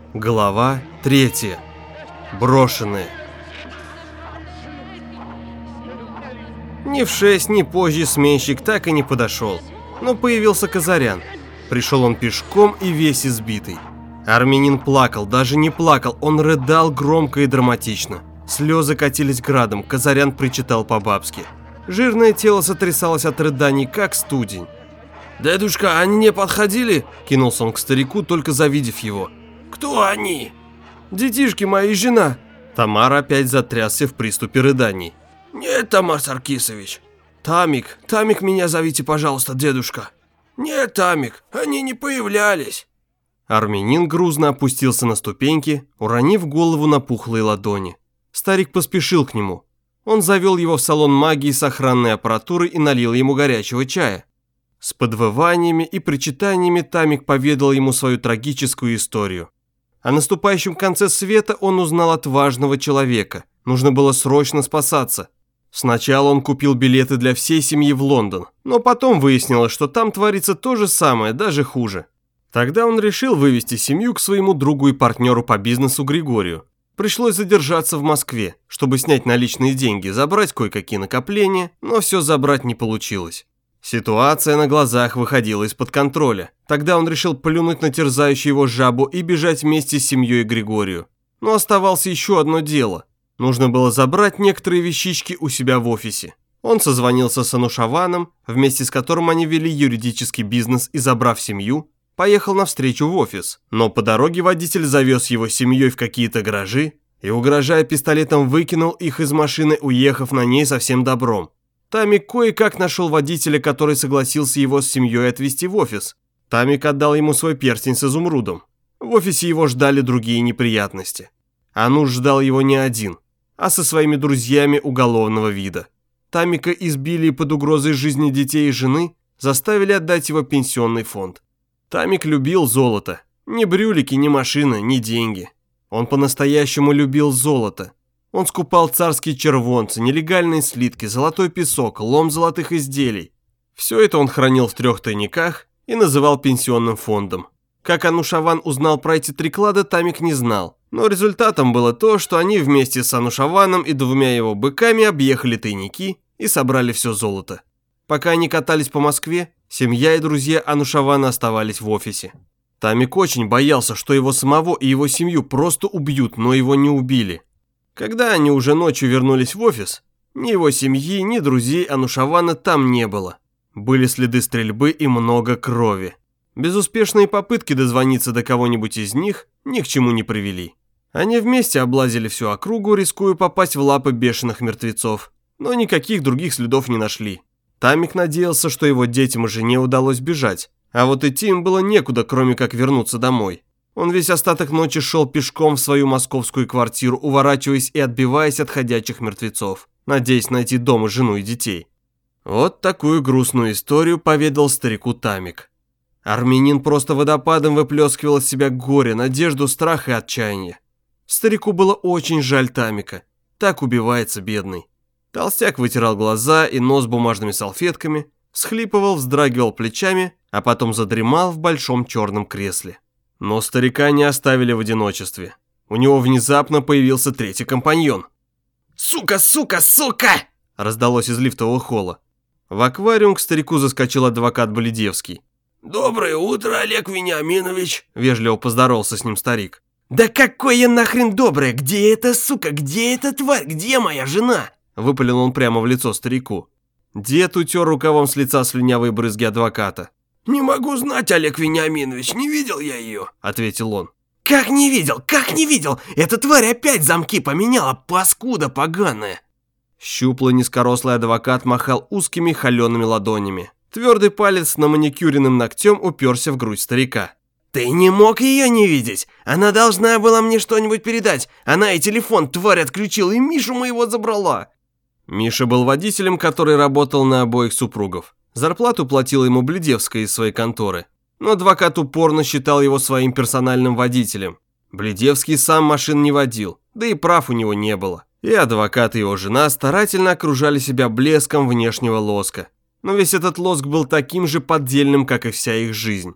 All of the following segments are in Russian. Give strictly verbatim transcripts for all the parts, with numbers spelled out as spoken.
Глава третья. Брошенные. Ни в шесть, ни позже сменщик так и не подошел. Но появился Казарян. Пришел он пешком и весь избитый. Армянин плакал, даже не плакал, он рыдал громко и драматично. Слезы катились градом, Казарян причитал по-бабски. Жирное тело сотрясалось от рыданий, как студень. «Дедушка, они не подходили?» – кинулся он к старику, только завидев его. «Кто они?» «Детишки мои и жена». Тамар опять затрясся в приступе рыданий. «Нет, Тамар Саркисович». «Тамик, Тамик, меня зовите, пожалуйста, дедушка». «Нет, Тамик, они не появлялись». Армянин грузно опустился на ступеньки, уронив голову на пухлые ладони. Старик поспешил к нему. Он завел его в салон магии с охранной аппаратурой и налил ему горячего чая. С подвываниями и причитаниями Тамик поведал ему свою трагическую историю. О наступающем конце света он узнал от важного человека. Нужно было срочно спасаться. Сначала он купил билеты для всей семьи в Лондон, но потом выяснилось, что там творится то же самое, даже хуже. Тогда он решил вывести семью к своему другу и партнеру по бизнесу Григорию. Пришлось задержаться в Москве, чтобы снять наличные деньги, забрать кое-какие накопления, но все забрать не получилось. Ситуация на глазах выходила из-под контроля. Тогда он решил плюнуть на терзающую его жабу и бежать вместе с семьей Григорию. Но оставалось еще одно дело. Нужно было забрать некоторые вещички у себя в офисе. Он созвонился с Анушаваном, вместе с которым они вели юридический бизнес, и, забрав семью, поехал навстречу в офис. Но по дороге водитель завез его семьей в какие-то гаражи и, угрожая пистолетом, выкинул их из машины, уехав на ней со всем добром. Тамик кое-как нашел водителя, который согласился его с семьей отвезти в офис. Тамик отдал ему свой перстень с изумрудом. В офисе его ждали другие неприятности. Ануш ждал его не один, а со своими друзьями уголовного вида. Тамика избили под угрозой жизни детей и жены, заставили отдать его пенсионный фонд. Тамик любил золото. Ни брюлики, ни машины, ни деньги. Он по-настоящему любил золото. Он скупал царские червонцы, нелегальные слитки, золотой песок, лом золотых изделий. Все это он хранил в трех тайниках и называл пенсионным фондом. Как Анушаван узнал про эти три клада, Тамик не знал. Но результатом было то, что они вместе с Анушаваном и двумя его быками объехали тайники и собрали все золото. Пока они катались по Москве, семья и друзья Анушавана оставались в офисе. Тамик очень боялся, что его самого и его семью просто убьют, но его не убили. Когда они уже ночью вернулись в офис, ни его семьи, ни друзей Анушавана там не было. Были следы стрельбы и много крови. Безуспешные попытки дозвониться до кого-нибудь из них ни к чему не привели. Они вместе облазили всю округу, рискуя попасть в лапы бешеных мертвецов, но никаких других следов не нашли. Тамик надеялся, что его детям и жене удалось бежать, а вот идти им было некуда, кроме как вернуться домой. Он весь остаток ночи шел пешком в свою московскую квартиру, уворачиваясь и отбиваясь от ходячих мертвецов, надеясь найти дома жену и детей. Вот такую грустную историю поведал старику Тамик. Армянин просто водопадом выплескивал из себя горе, надежду, страх и отчаяние. Старику было очень жаль Тамика. Так убивается бедный. Толстяк вытирал глаза и нос бумажными салфетками, всхлипывал, вздрагивал плечами, а потом задремал в большом черном кресле. Но старика не оставили в одиночестве. У него внезапно появился третий компаньон. «Сука, сука, сука!» раздалось из лифтового холла. В аквариум к старику заскочил адвокат Бледевский. «Доброе утро, Олег Вениаминович!» вежливо поздоровался с ним старик. «Да какое нахрен доброе! Где эта сука? Где эта тварь? Где моя жена?» Выпалил он прямо в лицо старику. Дед утер рукавом с лица слюнявые брызги адвоката. «Не могу знать, Олег Вениаминович, не видел я ее», — ответил он. «Как не видел? Как не видел? Эта тварь опять замки поменяла, паскуда поганая!» Щуплый низкорослый адвокат махал узкими холеными ладонями. Твердый палец на маникюренным ногтем уперся в грудь старика. «Ты не мог ее не видеть? Она должна была мне что-нибудь передать. Она и телефон, тварь, отключила, и Мишу моего забрала». Миша был водителем, который работал на обоих супругов. Зарплату платила ему Бледевская из своей конторы. Но адвокат упорно считал его своим персональным водителем. Бледевский сам машин не водил, да и прав у него не было. И адвокат и его жена старательно окружали себя блеском внешнего лоска. Но весь этот лоск был таким же поддельным, как и вся их жизнь.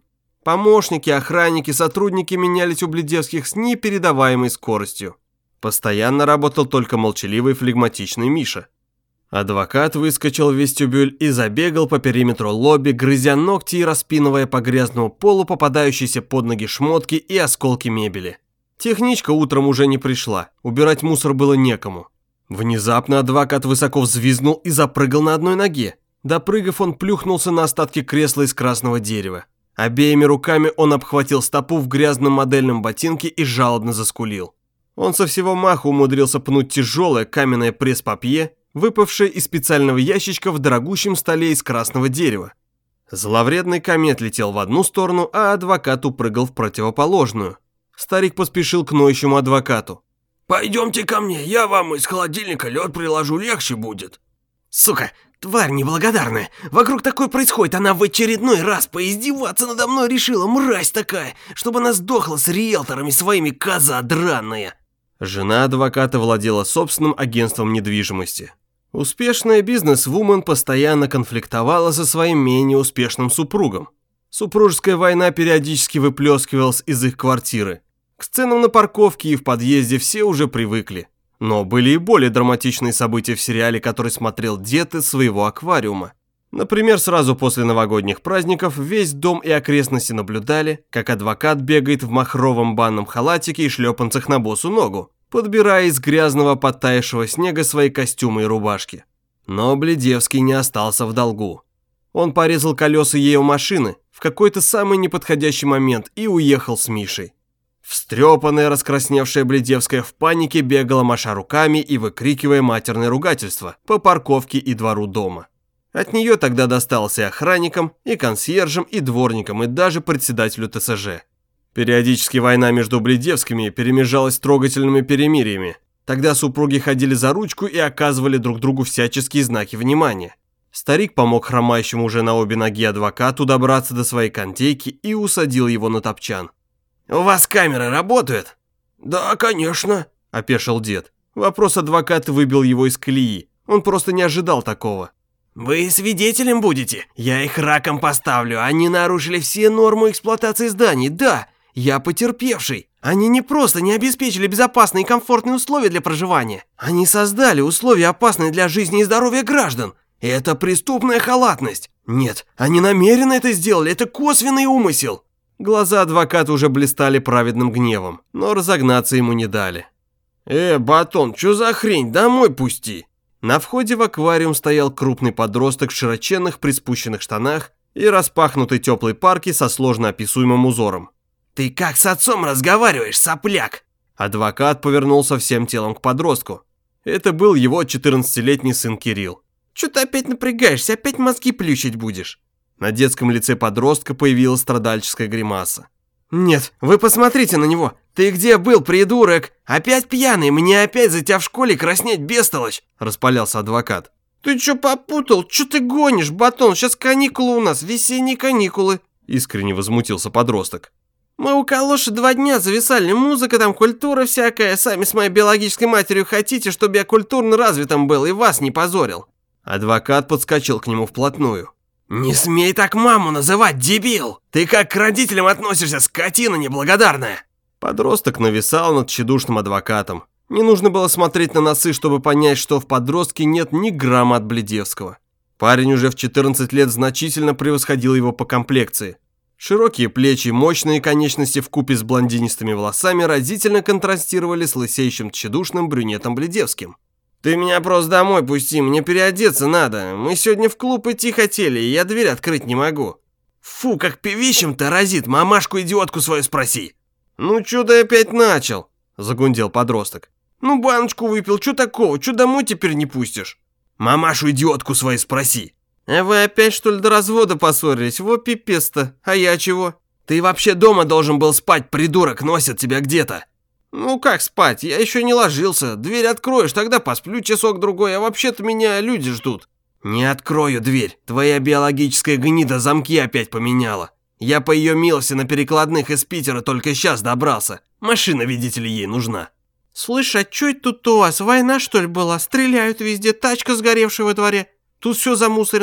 Помощники, охранники, сотрудники менялись у Бледевских с непередаваемой скоростью. Постоянно работал только молчаливый флегматичный Миша. Адвокат выскочил в вестибюль и забегал по периметру лобби, грызя ногти и распинывая по грязному полу попадающиеся под ноги шмотки и осколки мебели. Техничка утром уже не пришла, убирать мусор было некому. Внезапно адвокат высоко взвизгнул и запрыгал на одной ноге. Допрыгав, он плюхнулся на остатки кресла из красного дерева. Обеими руками он обхватил стопу в грязном модельном ботинке и жалобно заскулил. Он со всего маху умудрился пнуть тяжелое каменное пресс-папье, выпавшее из специального ящичка в дорогущем столе из красного дерева. Зловредный комет летел в одну сторону, а адвокат упрыгал в противоположную. Старик поспешил к ноющему адвокату. «Пойдемте ко мне, я вам из холодильника лед приложу, легче будет». «Сука, тварь неблагодарная, вокруг такое происходит, она в очередной раз поиздеваться надо мной решила, мразь такая, чтобы она сдохла с риэлторами своими, коза драная». Жена адвоката владела собственным агентством недвижимости. Успешная бизнес-вумен постоянно конфликтовала со своим менее успешным супругом. Супружеская война периодически выплескивалась из их квартиры. К сценам на парковке и в подъезде все уже привыкли. Но были и более драматичные события в сериале, который смотрел дед из своего аквариума. Например, сразу после новогодних праздников весь дом и окрестности наблюдали, как адвокат бегает в махровом банном халатике и шлепанцах на босу ногу, подбирая из грязного подтаявшего снега свои костюмы и рубашки. Но Бледевский не остался в долгу. Он порезал колеса ее машины в какой-то самый неподходящий момент и уехал с Мишей. Встрепанная, раскрасневшая Бледевская в панике бегала, маша руками и выкрикивая матерное ругательство по парковке и двору дома. От нее тогда достался и охранникам, и консьержам, и дворникам, и даже председателю Тэ Эс Жэ. Периодически война между Бледевскими перемежалась трогательными перемириями. Тогда супруги ходили за ручку и оказывали друг другу всяческие знаки внимания. Старик помог хромающему уже на обе ноги адвокату добраться до своей контейки и усадил его на топчан. «У вас камеры работают?» «Да, конечно», – опешил дед. Вопрос адвоката выбил его из колеи. Он просто не ожидал такого. «Вы свидетелем будете? Я их раком поставлю. Они нарушили все нормы эксплуатации зданий, да. Я потерпевший. Они не просто не обеспечили безопасные и комфортные условия для проживания. Они создали условия, опасные для жизни и здоровья граждан. Это преступная халатность. Нет, они намеренно это сделали. Это косвенный умысел». Глаза адвоката уже блистали праведным гневом, но разогнаться ему не дали. «Э, Батон, чё за хрень? Домой пусти!» На входе в аквариум стоял крупный подросток в широченных приспущенных штанах и распахнутой теплой парке со сложно описуемым узором. «Ты как с отцом разговариваешь, сопляк?» Адвокат повернулся всем телом к подростку. Это был его четырнадцатилетний сын Кирилл. «Чё ты опять напрягаешься? Опять мозги плющить будешь?» На детском лице подростка появилась страдальческая гримаса. «Нет, вы посмотрите на него. Ты где был, придурок? Опять пьяный? Мне опять за тебя в школе краснеть, бестолочь!» Распалялся адвокат. «Ты чё попутал? Чё ты гонишь, Батон? Сейчас каникулы у нас, весенние каникулы!» Искренне возмутился подросток. «Мы у Калоши два дня зависали, музыка там, культура всякая. Сами с моей биологической матерью хотите, чтобы я культурно развитым был и вас не позорил?» Адвокат подскочил к нему вплотную. «Не смей так маму называть, дебил! Ты как к родителям относишься, скотина неблагодарная!» Подросток нависал над тщедушным адвокатом. Не нужно было смотреть на носы, чтобы понять, что в подростке нет ни грамма от Бледевского. Парень уже в четырнадцать лет значительно превосходил его по комплекции. Широкие плечи и мощные конечности вкупе с блондинистыми волосами разительно контрастировали с лысеющим тщедушным брюнетом Бледевским. «Ты меня просто домой пусти, мне переодеться надо. Мы сегодня в клуб идти хотели, и я дверь открыть не могу». «Фу, как певищем-то разит, мамашку-идиотку свою спроси». «Ну чё ты опять начал?» – загундел подросток. «Ну баночку выпил, чё такого, чё домой теперь не пустишь?» «Мамашу-идиотку свою спроси». «А вы опять что ли до развода поссорились? Вот пипец-то, а я чего?» «Ты вообще дома должен был спать, придурок, носит тебя где-то». «Ну как спать? Я еще не ложился. Дверь откроешь, тогда посплю часок-другой, а вообще-то меня люди ждут». «Не открою дверь. Твоя биологическая гнида замки опять поменяла. Я по ее милости на перекладных из Питера только сейчас добрался. Машина, видите ли, ей нужна». «Слышь, а чё это тут у вас? Война, что ли, была? Стреляют везде, тачка сгоревшая во дворе. Тут все замусорено».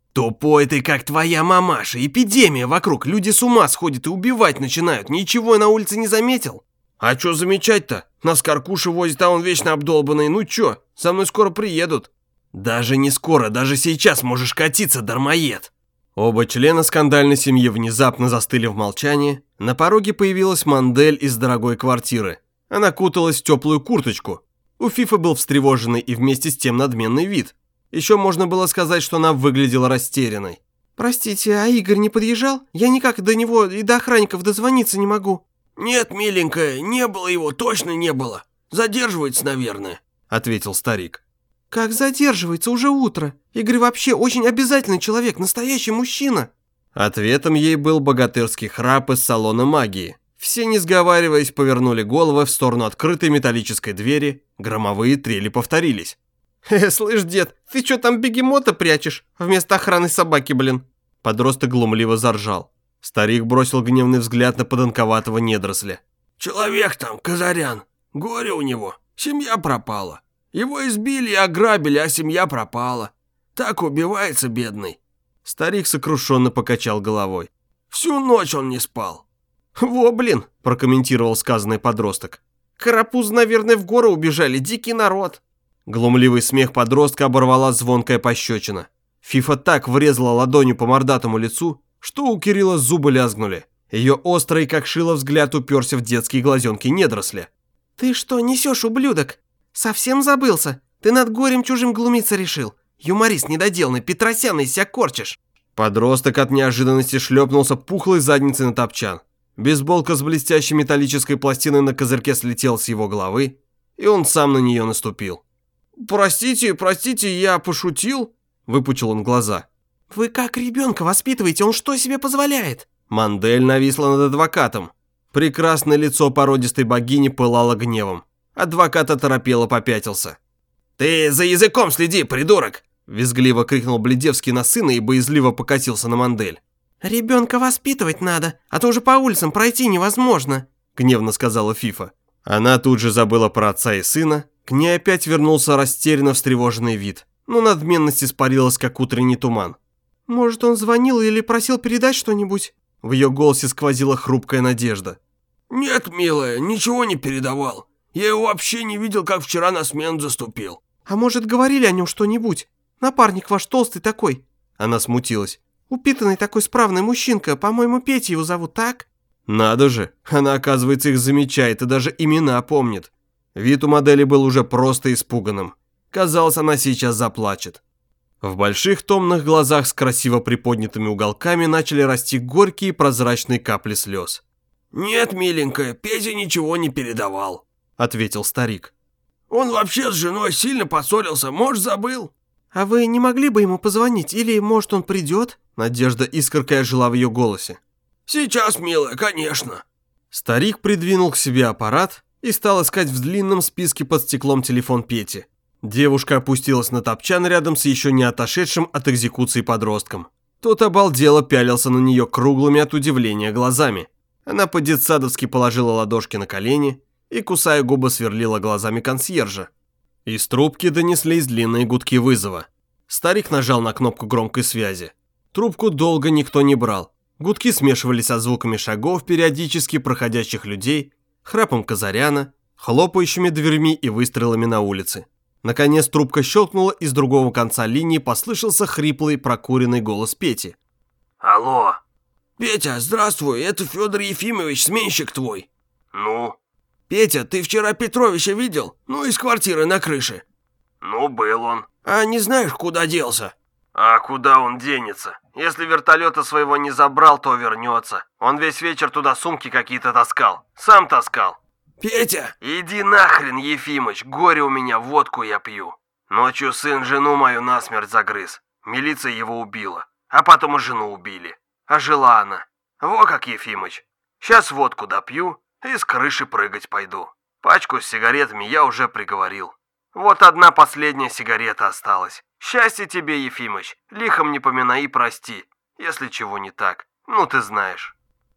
Тупой ты, как твоя мамаша. Эпидемия вокруг. Люди с ума сходят и убивать начинают. Ничего я на улице не заметил. А чё замечать-то? Нас Каркуша возит, а он вечно обдолбанный. Ну чё, со мной скоро приедут. Даже не скоро, даже сейчас можешь катиться, дармоед. Оба члена скандальной семьи внезапно застыли в молчании. На пороге появилась Мандель из дорогой квартиры. Она куталась в теплую курточку. У Фифы был встревоженный и вместе с тем надменный вид. Еще можно было сказать, что она выглядела растерянной. «Простите, а Игорь не подъезжал? Я никак до него и до охранников дозвониться не могу». «Нет, миленькая, не было его, точно не было. Задерживается, наверное», — ответил старик. «Как задерживается? Уже утро. Игорь вообще очень обязательный человек, настоящий мужчина». Ответом ей был богатырский храп из салона магии. Все, не сговариваясь, повернули головы в сторону открытой металлической двери. Громовые трели повторились. «Э, слышь, дед, ты что там бегемота прячешь? Вместо охраны собаки, блин». Подросток глумливо заржал. Старик бросил гневный взгляд на подонковатого недоросля. «Человек там, Казарян. Горе у него. Семья пропала. Его избили и ограбили, а семья пропала. Так убивается бедный». Старик сокрушенно покачал головой. «Всю ночь он не спал». «Во, блин», – прокомментировал сказанный подросток. «Карапузы, наверное, в горы убежали, дикий народ». Глумливый смех подростка оборвала звонкая пощечина. Фифа так врезала ладонью по мордатому лицу, что у Кирилла зубы лязгнули. Ее острый, как шило, взгляд уперся в детские глазенки недоросля. «Ты что несешь, ублюдок? Совсем забылся? Ты над горем чужим глумиться решил? Юморист недоделанный, Петросян из себя корчишь». Подросток от неожиданности шлепнулся пухлой задницей на топчан. Бейсболка с блестящей металлической пластиной на козырьке слетела с его головы, и он сам на нее наступил. «Простите, простите, я пошутил», – выпучил он глаза. «Вы как ребенка воспитываете, он что себе позволяет?» Мандель нависла над адвокатом. Прекрасное лицо породистой богини пылало гневом. Адвокат оторопело попятился. «Ты за языком следи, придурок!» – визгливо крикнул Бледевский на сына и боязливо покатился на Мандель. «Ребенка воспитывать надо, а то уже по улицам пройти невозможно», – гневно сказала Фифа. Она тут же забыла про отца и сына. К ней опять вернулся растерянно встревоженный вид, но надменность испарилась, как утренний туман. «Может, он звонил или просил передать что-нибудь?» В ее голосе сквозила хрупкая надежда. «Нет, милая, ничего не передавал. Я его вообще не видел, как вчера на смену заступил». «А может, говорили о нем что-нибудь? Напарник ваш толстый такой». Она смутилась. «Упитанный такой справный мужчинка, по-моему, Петя его зовут, так?» Надо же, она, оказывается, их замечает и даже имена помнит. Вид у модели был уже просто испуганным. Казалось, она сейчас заплачет. В больших томных глазах с красиво приподнятыми уголками начали расти горькие прозрачные капли слез. «Нет, миленькая, Петя ничего не передавал», — ответил старик. «Он вообще с женой сильно поссорился, может, забыл». «А вы не могли бы ему позвонить, или, может, он придет?» Надежда искоркой ожила в ее голосе. «Сейчас, милая, конечно». Старик придвинул к себе аппарат и стал искать в длинном списке под стеклом телефон Пети. Девушка опустилась на топчан рядом с еще не отошедшим от экзекуции подростком. Тот обалдело пялился на нее круглыми от удивления глазами. Она по-детсадовски положила ладошки на колени и, кусая губы, сверлила глазами консьержа. Из трубки донеслись длинные гудки вызова. Старик нажал на кнопку громкой связи. Трубку долго никто не брал. Гудки смешивались со звуками шагов периодически проходящих людей, храпом Казаряна, хлопающими дверьми и выстрелами на улице. Наконец трубка щелкнула, и с другого конца линии послышался хриплый прокуренный голос Пети. «Алло!» «Петя, здравствуй, это Федор Ефимович, сменщик твой». «Ну?» «Петя, ты вчера Петровича видел? Ну, из квартиры на крыше». «Ну, был он». «А не знаешь, куда делся?» «А куда он денется? Если вертолета своего не забрал, то вернется. Он весь вечер туда сумки какие-то таскал. Сам таскал». «Петя!» «Иди нахрен, Ефимыч, горе у меня, водку я пью. Ночью сын жену мою насмерть загрыз. Милиция его убила. А потом и жену убили. А жила она. Во как, Ефимыч. Сейчас водку допью и с крыши прыгать пойду. Пачку с сигаретами я уже приговорил. Вот одна последняя сигарета осталась. Счастья тебе, Ефимыч. Лихом не поминай и прости, если чего не так. Ну ты знаешь».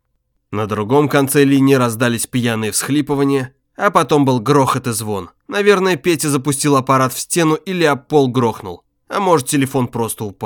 На другом конце линии раздались пьяные всхлипывания, а потом был грохот и звон. Наверное, Петя запустил аппарат в стену или об пол грохнул. А может, телефон просто упал.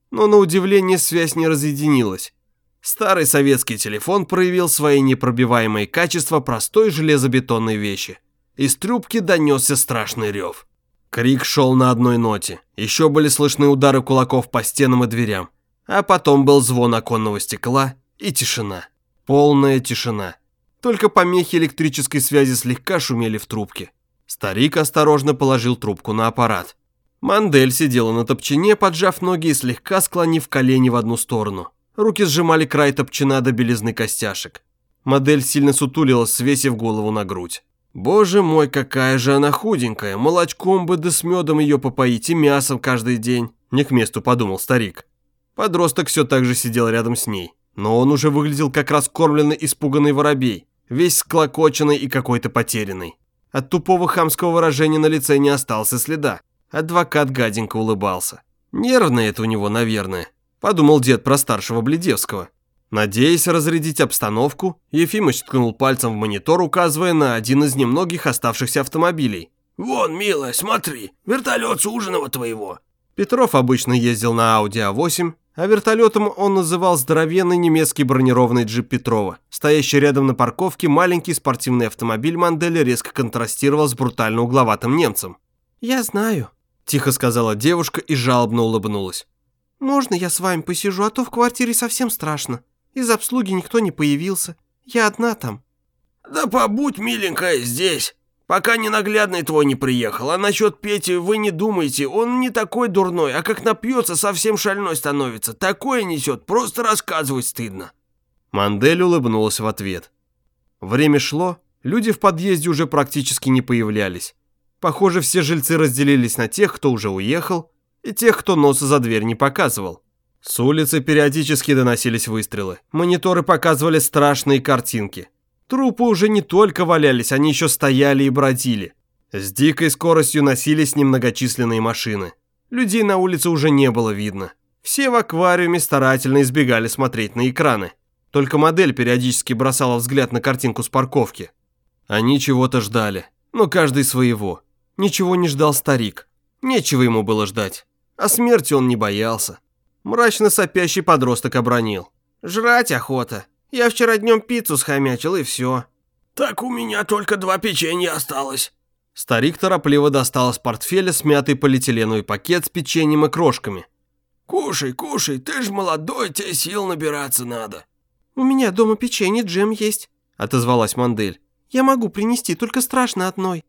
Но на удивление связь не разъединилась. Старый советский телефон проявил свои непробиваемые качества простой железобетонной вещи. Из трубки донесся страшный рев. Крик шел на одной ноте. Еще были слышны удары кулаков по стенам и дверям. А потом был звон оконного стекла и тишина. Полная тишина. Только помехи электрической связи слегка шумели в трубке. Старик осторожно положил трубку на аппарат. Мандель сидела на топчине, поджав ноги и слегка склонив колени в одну сторону. Руки сжимали край топчина до белизны костяшек. Модель сильно сутулилась, свесив голову на грудь. Боже мой, какая же она худенькая, молочком бы да с медом ее попоить и мясом каждый день. Не к месту, подумал старик. Подросток все так же сидел рядом с ней. Но он уже выглядел как раскормленный испуганный воробей, весь склокоченный и какой-то потерянный. От тупого хамского выражения на лице не остался следа. Адвокат гаденько улыбался. Нервное это у него, наверное, подумал дед про старшего Бледевского. Надеясь разрядить обстановку, Ефимыч ткнул пальцем в монитор, указывая на один из немногих оставшихся автомобилей. «Вон, милая, смотри, вертолет суженого твоего». Петров обычно ездил на Ауди а восемь, а вертолетом он называл здоровенный немецкий бронированный джип Петрова. Стоящий рядом на парковке маленький спортивный автомобиль Манделя резко контрастировал с брутально угловатым немцем. «Я знаю», – тихо сказала девушка и жалобно улыбнулась. «Можно я с вами посижу, а то в квартире совсем страшно. Из обслуги никто не появился. Я одна там». «Да побудь, миленькая, здесь, пока ненаглядный твой не приехал. А насчет Пети вы не думайте, он не такой дурной, а как напьется, совсем шальной становится. Такое несет, просто рассказывать стыдно». Мандель улыбнулась в ответ. Время шло, люди в подъезде уже практически не появлялись. Похоже, все жильцы разделились на тех, кто уже уехал, и тех, кто носа за дверь не показывал. С улицы периодически доносились выстрелы. Мониторы показывали страшные картинки. Трупы уже не только валялись, они еще стояли и бродили. С дикой скоростью носились немногочисленные машины. Людей на улице уже не было видно. Все в аквариуме старательно избегали смотреть на экраны. Только модель периодически бросала взгляд на картинку с парковки. Они чего-то ждали, но каждый своего. Ничего не ждал старик. Нечего ему было ждать. А смерти он не боялся. Мрачно сопящий подросток обронил. «Жрать охота. Я вчера днем пиццу схомячил, и все». «Так у меня только два печенья осталось». Старик торопливо достал из портфеля смятый полиэтиленовый пакет с печеньем и крошками. «Кушай, кушай, ты ж молодой, тебе сил набираться надо». «У меня дома печенье, джем есть», — отозвалась Мандель. «Я могу принести, только страшно одной».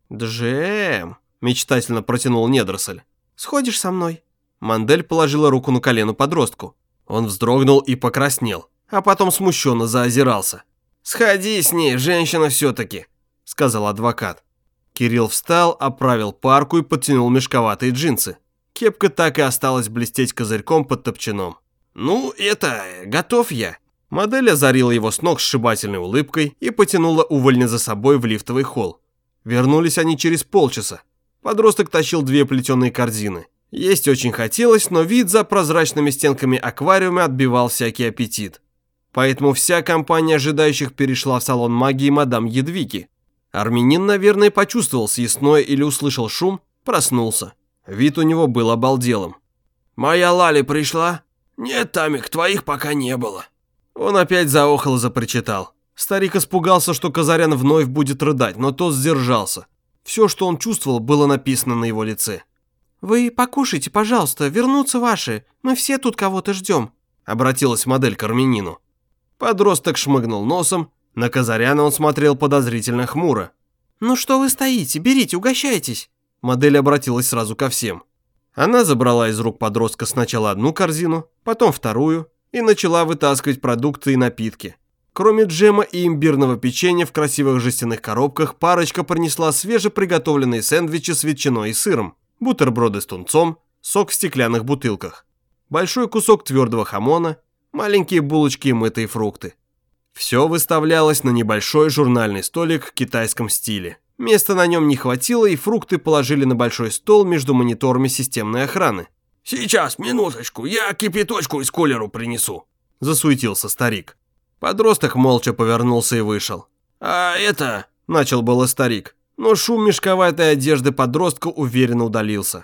«Джем», — мечтательно протянул недоросль. «Сходишь со мной?» Мандель положила руку на колено подростку. Он вздрогнул и покраснел, а потом смущенно заозирался. «Сходи с ней, женщина все-таки», — сказал адвокат. Кирилл встал, оправил парку и подтянул мешковатые джинсы. Кепка так и осталась блестеть козырьком под топчаном. «Ну, это, готов я». Модель озарила его с ног сшибательной улыбкой и потянула увольня за собой в лифтовый холл. Вернулись они через полчаса. Подросток тащил две плетеные корзины. Есть очень хотелось, но вид за прозрачными стенками аквариума отбивал всякий аппетит. Поэтому вся компания ожидающих перешла в салон магии мадам Едвиги. Армянин, наверное, почувствовал съестное или услышал шум, проснулся. Вид у него был обалделым. «Моя Лали пришла?» «Нет, Тамик, твоих пока не было». Он опять заохал и запричитал. Старик испугался, что Казарян вновь будет рыдать, но тот сдержался. Все, что он чувствовал, было написано на его лице. «Вы покушайте, пожалуйста, вернутся ваши. Мы все тут кого-то ждем», — обратилась модель к армянину. Подросток шмыгнул носом. На Казаряна он смотрел подозрительно хмуро. «Ну что вы стоите? Берите, угощайтесь». Модель обратилась сразу ко всем. Она забрала из рук подростка сначала одну корзину, потом вторую и начала вытаскивать продукты и напитки. Кроме джема и имбирного печенья в красивых жестяных коробках, парочка принесла свежеприготовленные сэндвичи с ветчиной и сыром, бутерброды с тунцом, сок в стеклянных бутылках, большой кусок твердого хамона, маленькие булочки и мытые фрукты. Все выставлялось на небольшой журнальный столик в китайском стиле. Места на нем не хватило, и фрукты положили на большой стол между мониторами системной охраны. «Сейчас, минуточку, я кипяточку из кулеру принесу», – засуетился старик. Подросток молча повернулся и вышел. «А это...» – начал было старик, но шум мешковатой одежды подростка уверенно удалился.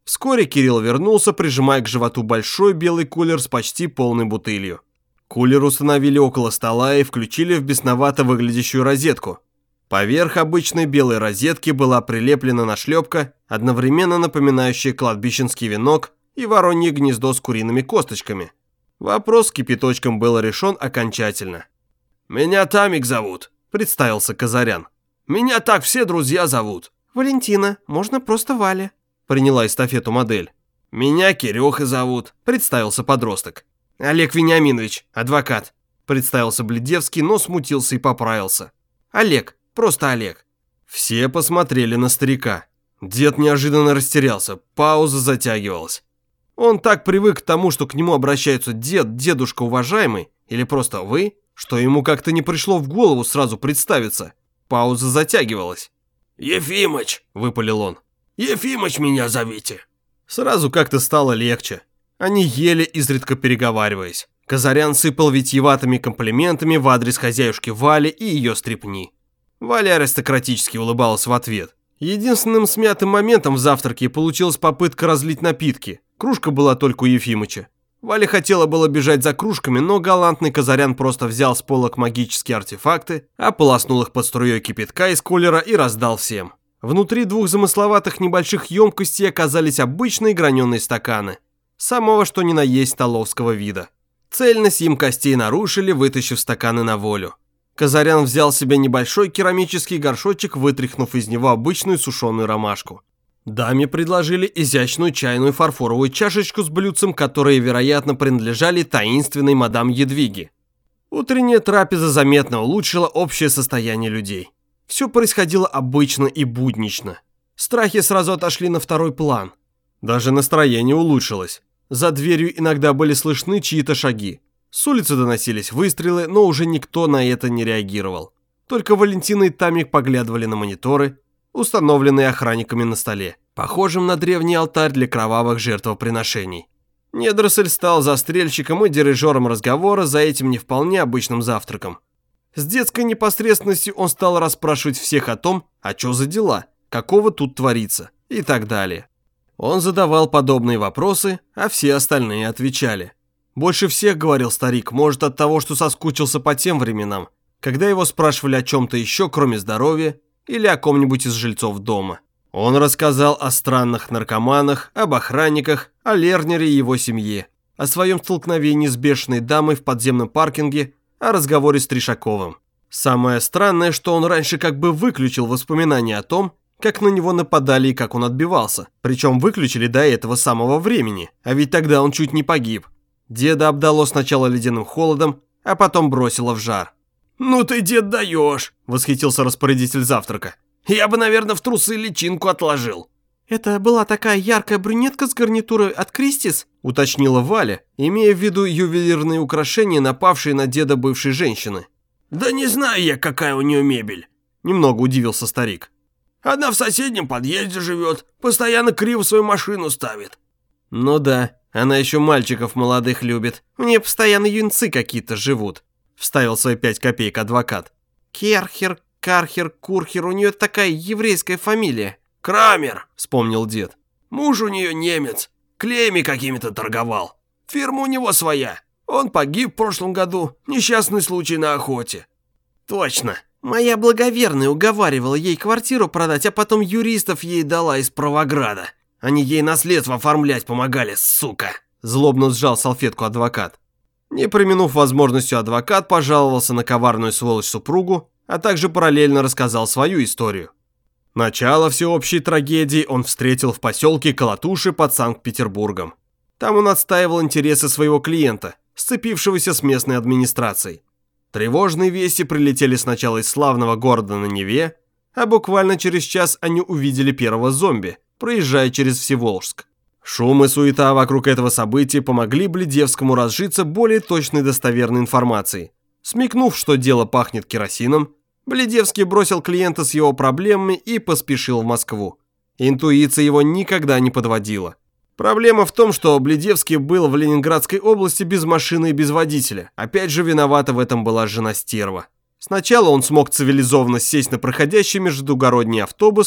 Вскоре Кирилл вернулся, прижимая к животу большой белый кулер с почти полной бутылью. Кулер установили около стола и включили в бесновато выглядящую розетку. Поверх обычной белой розетки была прилеплена нашлепка, одновременно напоминающая кладбищенский венок и воронье гнездо с куриными косточками. Вопрос с кипяточком был решен окончательно. «Меня Тамик зовут», – представился Казарян. «Меня так все друзья зовут». «Валентина, можно просто Валя», – приняла эстафету модель. «Меня Кирюха зовут», – представился подросток. «Олег Вениаминович, адвокат», – представился Бледевский, но смутился и поправился. «Олег, просто Олег». Все посмотрели на старика. Дед неожиданно растерялся, пауза затягивалась. Он так привык к тому, что к нему обращаются дед, дедушка уважаемый, или просто вы, что ему как-то не пришло в голову сразу представиться. Пауза затягивалась. «Ефимыч», — выпалил он. «Ефимыч меня зовите». Сразу как-то стало легче. Они ели, изредка переговариваясь. Казарян сыпал витиеватыми комплиментами в адрес хозяюшки Вали и ее стряпни. Валя аристократически улыбалась в ответ. Единственным смятым моментом в завтраке получилась попытка разлить напитки. Кружка была только у Ефимыча. Валя хотела было бежать за кружками, но галантный Казарян просто взял с полок магические артефакты, ополоснул их под струей кипятка из кулера и раздал всем. Внутри двух замысловатых небольших емкостей оказались обычные граненые стаканы. Самого что ни на есть столовского вида. Цельность им костей нарушили, вытащив стаканы на волю. Казарян взял себе небольшой керамический горшочек, вытряхнув из него обычную сушеную ромашку. Даме предложили изящную чайную фарфоровую чашечку с блюдцем, которые, вероятно, принадлежали таинственной мадам Едвиге. Утренняя трапеза заметно улучшила общее состояние людей. Все происходило обычно и буднично. Страхи сразу отошли на второй план. Даже настроение улучшилось. За дверью иногда были слышны чьи-то шаги. С улицы доносились выстрелы, но уже никто на это не реагировал. Только Валентина и Тамик поглядывали на мониторы, установленные охранниками на столе, похожим на древний алтарь для кровавых жертвоприношений. Недоросль стал застрельщиком и дирижером разговора за этим не вполне обычным завтраком. С детской непосредственностью он стал расспрашивать всех о том, а что за дела, какого тут творится и так далее. Он задавал подобные вопросы, а все остальные отвечали. Больше всех, говорил старик, может от того, что соскучился по тем временам, когда его спрашивали о чем-то еще, кроме здоровья, или о ком-нибудь из жильцов дома. Он рассказал о странных наркоманах, об охранниках, о Лернере и его семье, о своем столкновении с бешеной дамой в подземном паркинге, о разговоре с Тришаковым. Самое странное, что он раньше как бы выключил воспоминания о том, как на него нападали и как он отбивался. Причем выключили до этого самого времени, а ведь тогда он чуть не погиб. Деда обдало сначала ледяным холодом, а потом бросило в жар. «Ну ты, дед, даешь!» – восхитился распорядитель завтрака. «Я бы, наверное, в трусы личинку отложил». «Это была такая яркая брюнетка с гарнитурой от Кристис?» – уточнила Валя, имея в виду ювелирные украшения, напавшие на деда бывшей женщины. «Да не знаю я, какая у нее мебель», – немного удивился старик. «Она в соседнем подъезде живет, постоянно криво свою машину ставит». «Ну да, она еще мальчиков молодых любит. Мне постоянно юнцы какие-то живут», – вставил свои пять копеек адвокат. «Керхер, Кархер, Курхер, у нее такая еврейская фамилия». «Крамер», – вспомнил дед. «Муж у нее немец, клеями какими-то торговал. Фирма у него своя. Он погиб в прошлом году, несчастный случай на охоте». «Точно. Моя благоверная уговаривала ей квартиру продать, а потом юристов ей дала из Правограда. Они ей наследство оформлять помогали, сука!» Злобно сжал салфетку адвокат. Не преминув возможностью, адвокат пожаловался на коварную сволочь супругу, а также параллельно рассказал свою историю. Начало всеобщей трагедии он встретил в поселке Колотуши под Санкт-Петербургом. Там он отстаивал интересы своего клиента, сцепившегося с местной администрацией. Тревожные вести прилетели сначала из славного города на Неве, а буквально через час они увидели первого зомби, проезжая через Всеволожск. Шум и суета вокруг этого события помогли Бледевскому разжиться более точной достоверной информацией. Смекнув, что дело пахнет керосином, Бледевский бросил клиента с его проблемами и поспешил в Москву. Интуиция его никогда не подводила. Проблема в том, что Бледевский был в Ленинградской области без машины и без водителя. Опять же, виновата в этом была жена стерва. Сначала он смог цивилизованно сесть на проходящий междугородний автобус,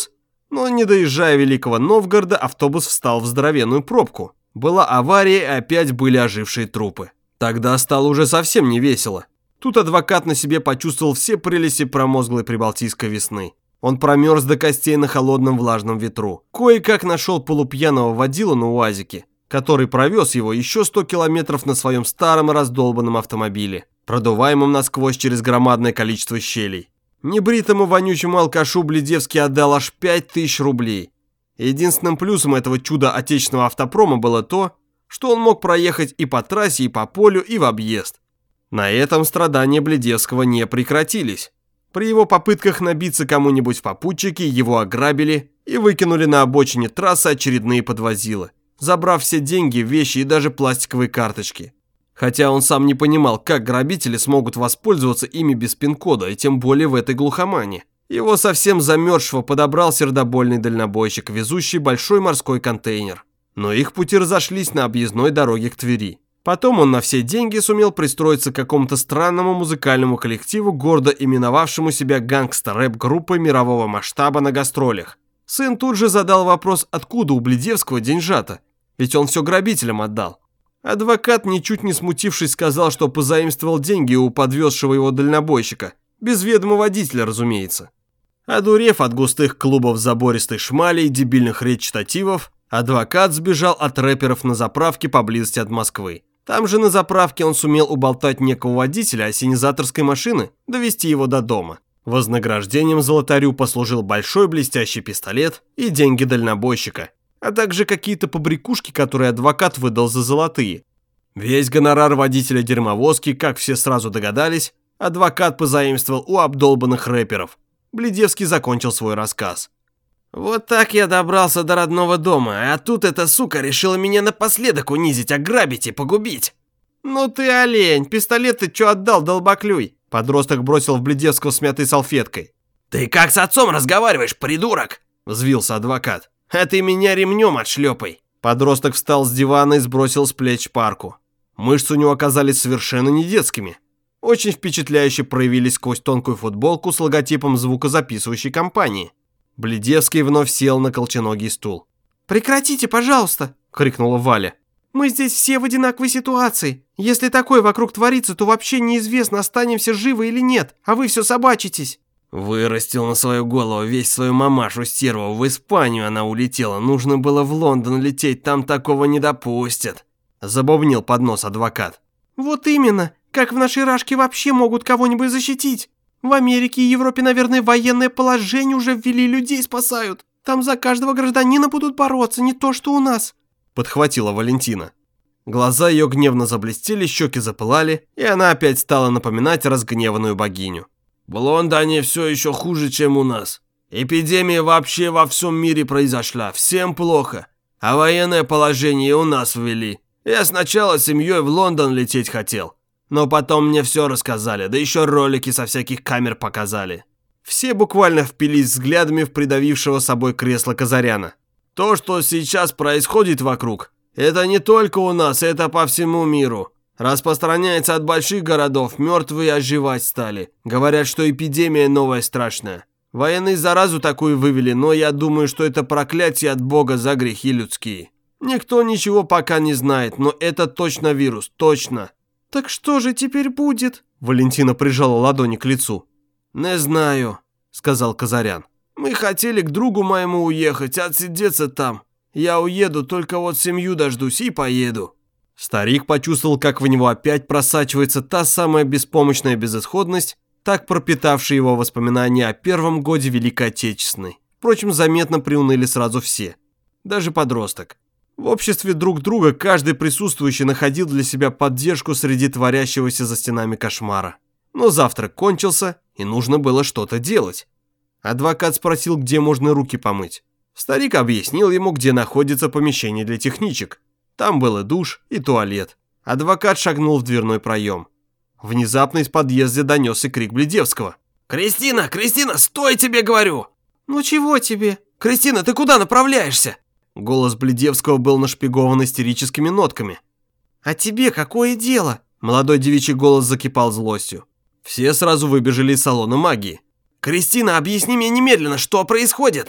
Но не доезжая Великого Новгорода, автобус встал в здоровенную пробку. Была авария, и опять были ожившие трупы. Тогда стало уже совсем не весело. Тут адвокат на себе почувствовал все прелести промозглой прибалтийской весны. Он промерз до костей на холодном влажном ветру. Кое-как нашел полупьяного водилу на УАЗике, который провез его еще сто километров на своем старом раздолбанном автомобиле, продуваемом насквозь через громадное количество щелей. Небритому вонючему алкашу Бледевский отдал аж пять тысяч рублей. Единственным плюсом этого чуда отечественного автопрома было то, что он мог проехать и по трассе, и по полю, и в объезд. На этом страдания Бледевского не прекратились. При его попытках набиться кому-нибудь в попутчики его ограбили и выкинули на обочине трассы очередные подвозилы, забрав все деньги, вещи и даже пластиковые карточки. Хотя он сам не понимал, как грабители смогут воспользоваться ими без пин-кода, и тем более в этой глухомане. Его совсем замерзшего подобрал сердобольный дальнобойщик, везущий большой морской контейнер. Но их пути разошлись на объездной дороге к Твери. Потом он на все деньги сумел пристроиться к какому-то странному музыкальному коллективу, гордо именовавшему себя гангстер-рэп-группой мирового масштаба на гастролях. Сын тут же задал вопрос, откуда у Бледевского деньжата, ведь он все грабителям отдал. Адвокат, ничуть не смутившись, сказал, что позаимствовал деньги у подвезшего его дальнобойщика, без ведома водителя, разумеется. Одурев от густых клубов забористой шмали и дебильных речитативов, адвокат сбежал от рэперов на заправке поблизости от Москвы. Там же на заправке он сумел уболтать некого водителя осенизаторской машины, довести его до дома. Вознаграждением золотарю послужил большой блестящий пистолет и деньги дальнобойщика, а также какие-то побрякушки, которые адвокат выдал за золотые. Весь гонорар водителя дерьмовозки, как все сразу догадались, адвокат позаимствовал у обдолбанных рэперов. Бледевский закончил свой рассказ. Вот так я добрался до родного дома, а тут эта сука решила меня напоследок унизить, ограбить и погубить. Ну ты олень, пистолет ты чё отдал, долбоклюй? Подросток бросил в Бледевского смятой салфеткой. Ты как с отцом разговариваешь, придурок? Взвился адвокат. А ты меня ремнем отшлепай. Подросток встал с дивана и сбросил с плеч шпарку. Мышцы у него оказались совершенно не детскими. Очень впечатляюще проявились сквозь тонкую футболку с логотипом звукозаписывающей компании. Бледевский вновь сел на колченогий стул. «Прекратите, пожалуйста!» — крикнула Валя. «Мы здесь все в одинаковой ситуации. Если такое вокруг творится, то вообще неизвестно, останемся живы или нет, а вы все собачитесь». Вырастил на свою голову весь свою мамашу стерву. В Испанию она улетела. Нужно было в Лондон лететь, там такого не допустят. Забубнил под нос адвокат. Вот именно. Как в нашей Рашке вообще могут кого-нибудь защитить? В Америке и Европе, наверное, военное положение уже ввели, людей спасают. Там за каждого гражданина будут бороться, не то что у нас. Подхватила Валентина. Глаза ее гневно заблестели, щеки запылали, и она опять стала напоминать разгневанную богиню. В Лондоне все еще хуже, чем у нас. Эпидемия вообще во всем мире произошла, всем плохо. А военное положение у нас ввели. Я сначала с семьей в Лондон лететь хотел. Но потом мне все рассказали, да еще ролики со всяких камер показали. Все буквально впились взглядами в придавившего собой кресло Казаряна. То, что сейчас происходит вокруг, это не только у нас, это по всему миру. Распространяется от больших городов, мертвые оживать стали. Говорят, что эпидемия новая страшная. Военные заразу такую вывели, но я думаю, что это проклятие от Бога за грехи людские. Никто ничего пока не знает, но это точно вирус, точно. «Так что же теперь будет?» Валентина прижала ладони к лицу. «Не знаю», — сказал Казарян. «Мы хотели к другу моему уехать, отсидеться там. Я уеду, только вот семью дождусь и поеду». Старик почувствовал, как в него опять просачивается та самая беспомощная безысходность, так пропитавшая его воспоминания о первом годе Великой Отечественной. Впрочем, заметно приуныли сразу все, даже подросток. В обществе друг друга каждый присутствующий находил для себя поддержку среди творящегося за стенами кошмара. Но завтрак кончился, и нужно было что-то делать. Адвокат спросил, где можно руки помыть. Старик объяснил ему, где находится помещение для техничек. Там был и душ, и туалет. Адвокат шагнул в дверной проем. Внезапно из подъезда донесся крик Бледевского. «Кристина, Кристина, стой, тебе говорю!» «Ну чего тебе?» «Кристина, ты куда направляешься?» Голос Бледевского был нашпигован истерическими нотками. «А тебе какое дело?» Молодой девичий голос закипал злостью. Все сразу выбежали из салона магии. «Кристина, объясни мне немедленно, что происходит?»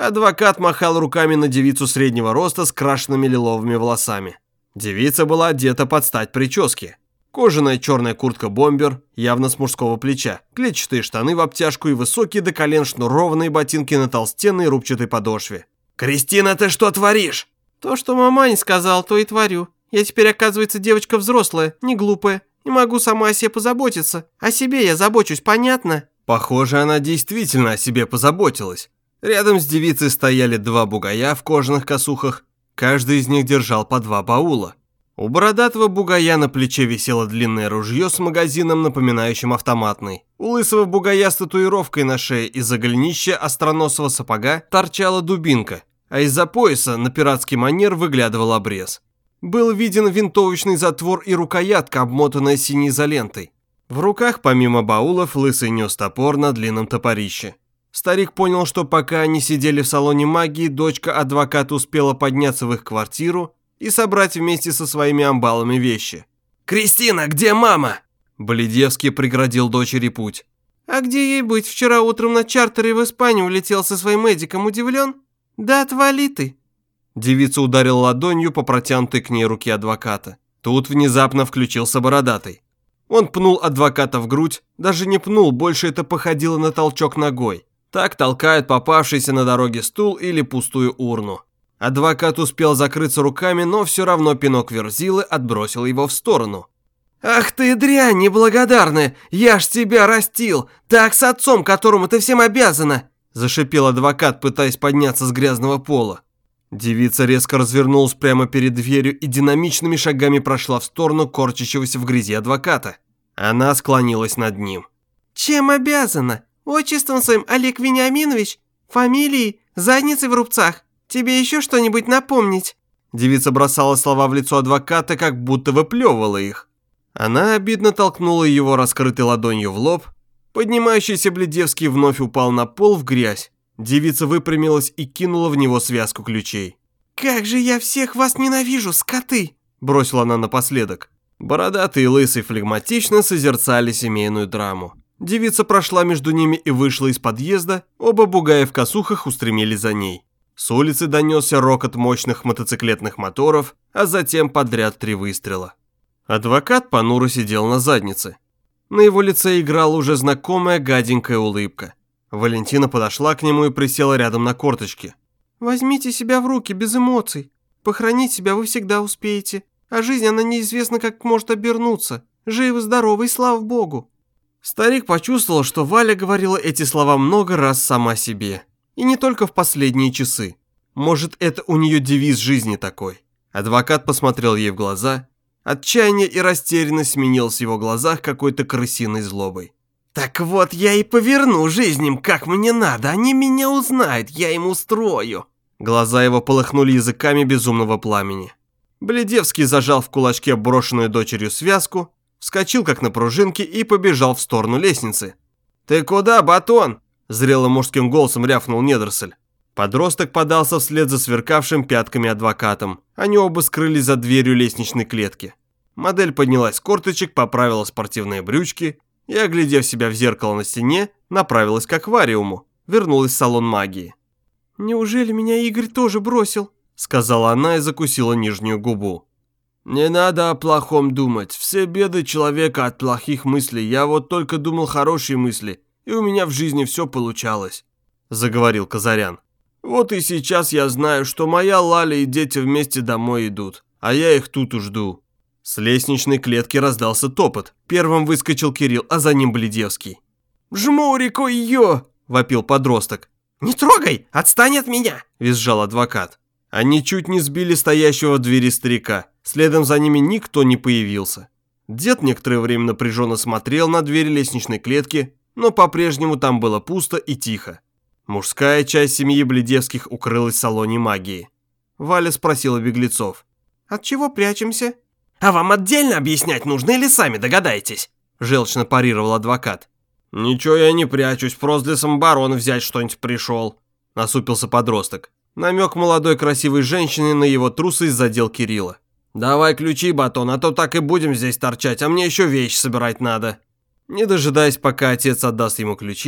Адвокат махал руками на девицу среднего роста с крашенными лиловыми волосами. Девица была одета под стать прическе. Кожаная черная куртка-бомбер, явно с мужского плеча, клетчатые штаны в обтяжку и высокие до колен шнурованные ботинки на толстенной рубчатой подошве. «Кристина, ты что творишь?» То, что мамань сказал, то и творю. Я теперь, оказывается, девочка взрослая, не глупая, и могу сама о себе позаботиться. О себе я забочусь, понятно?» Похоже, она действительно о себе позаботилась. Рядом с девицей стояли два бугая в кожаных косухах, каждый из них держал по два баула. У бородатого бугая на плече висело длинное ружье с магазином, напоминающим автоматный. У лысого бугая с татуировкой на шее из-за голенища остроносого сапога торчала дубинка, а из-за пояса на пиратский манер выглядывал обрез. Был виден винтовочный затвор и рукоятка, обмотанная синей изолентой. В руках, помимо баулов, лысый нес топор на длинном топорище. Старик понял, что пока они сидели в салоне магии, дочка адвоката успела подняться в их квартиру и собрать вместе со своими амбалами вещи. «Кристина, где мама?» Бледевский преградил дочери путь. «А где ей быть? Вчера утром на чартере в Испанию улетел со своим эдиком, удивлен? Да отвали ты!» Девица ударила ладонью по протянутой к ней руке адвоката. Тут внезапно включился бородатый. Он пнул адвоката в грудь, даже не пнул, больше это походило на толчок ногой. Так толкают попавшийся на дороге стул или пустую урну. Адвокат успел закрыться руками, но все равно пинок Верзилы отбросил его в сторону. «Ах ты дрянь неблагодарная! Я ж тебя растил! Так с отцом, которому ты всем обязана!» Зашипел адвокат, пытаясь подняться с грязного пола. Девица резко развернулась прямо перед дверью и динамичными шагами прошла в сторону корчащегося в грязи адвоката. Она склонилась над ним. «Чем обязана? Отчеством своим, Олег Вениаминович? Фамилией? Задницей в рубцах? Тебе еще что-нибудь напомнить?» Девица бросала слова в лицо адвоката, как будто выплевывала их. Она обидно толкнула его раскрытой ладонью в лоб. Поднимающийся Бледевский вновь упал на пол в грязь. Девица выпрямилась и кинула в него связку ключей. «Как же я всех вас ненавижу, скоты!» Бросила она напоследок. Бородатый и лысый флегматично созерцали семейную драму. Девица прошла между ними и вышла из подъезда, оба бугая в косухах устремились за ней. С улицы донесся рокот мощных мотоциклетных моторов, а затем подряд три выстрела. Адвокат понуро сидел на заднице. На его лице играла уже знакомая гаденькая улыбка. Валентина подошла к нему и присела рядом на корточки. «Возьмите себя в руки, без эмоций. Похоронить себя вы всегда успеете. А жизнь, она неизвестно, как может обернуться. Живы-здоровы и слава богу». Старик почувствовал, что Валя говорила эти слова много раз сама себе. И не только в последние часы. Может, это у нее девиз жизни такой. Адвокат посмотрел ей в глаза. Отчаяние и растерянность сменилось в его глазах какой-то крысиной злобой. «Так вот я и поверну жизнь им, как мне надо. Они меня узнают, я им устрою». Глаза его полыхнули языками безумного пламени. Бледевский зажал в кулачке брошенную дочерью связку, вскочил как на пружинке и побежал в сторону лестницы. «Ты куда, батон?» – зрелым мужским голосом рявкнул недоросль. Подросток подался вслед за сверкавшим пятками адвокатом. Они оба скрылись за дверью лестничной клетки. Модель поднялась с корточек, поправила спортивные брючки и, оглядев себя в зеркало на стене, направилась к аквариуму, вернулась в салон магии. «Неужели меня Игорь тоже бросил?» – сказала она и закусила нижнюю губу. «Не надо о плохом думать. Все беды человека от плохих мыслей. Я вот только думал хорошие мысли, и у меня в жизни все получалось», – заговорил Казарян. «Вот и сейчас я знаю, что моя Лаля и дети вместе домой идут, а я их тут жду». С лестничной клетки раздался топот. Первым выскочил Кирилл, а за ним Бледевский. «Жмурику ее!» – вопил подросток. «Не трогай! Отстань от меня!» – визжал адвокат. Они чуть не сбили стоящего в двери старика. Следом за ними никто не появился. Дед некоторое время напряженно смотрел на дверь лестничной клетки, но по-прежнему там было пусто и тихо. Мужская часть семьи Бледевских укрылась в салоне магии. Валя спросила беглецов. «От чего прячемся?» «А вам отдельно объяснять нужно или сами догадаетесь?» – желчно парировал адвокат. «Ничего я не прячусь, просто для самообороны взять что-нибудь пришел», – насупился подросток. Намек молодой красивой женщины на его трусость задел Кирилла. «Давай ключи, батон, а то так и будем здесь торчать, а мне еще вещи собирать надо». Не дожидаясь, пока отец отдаст ему ключи,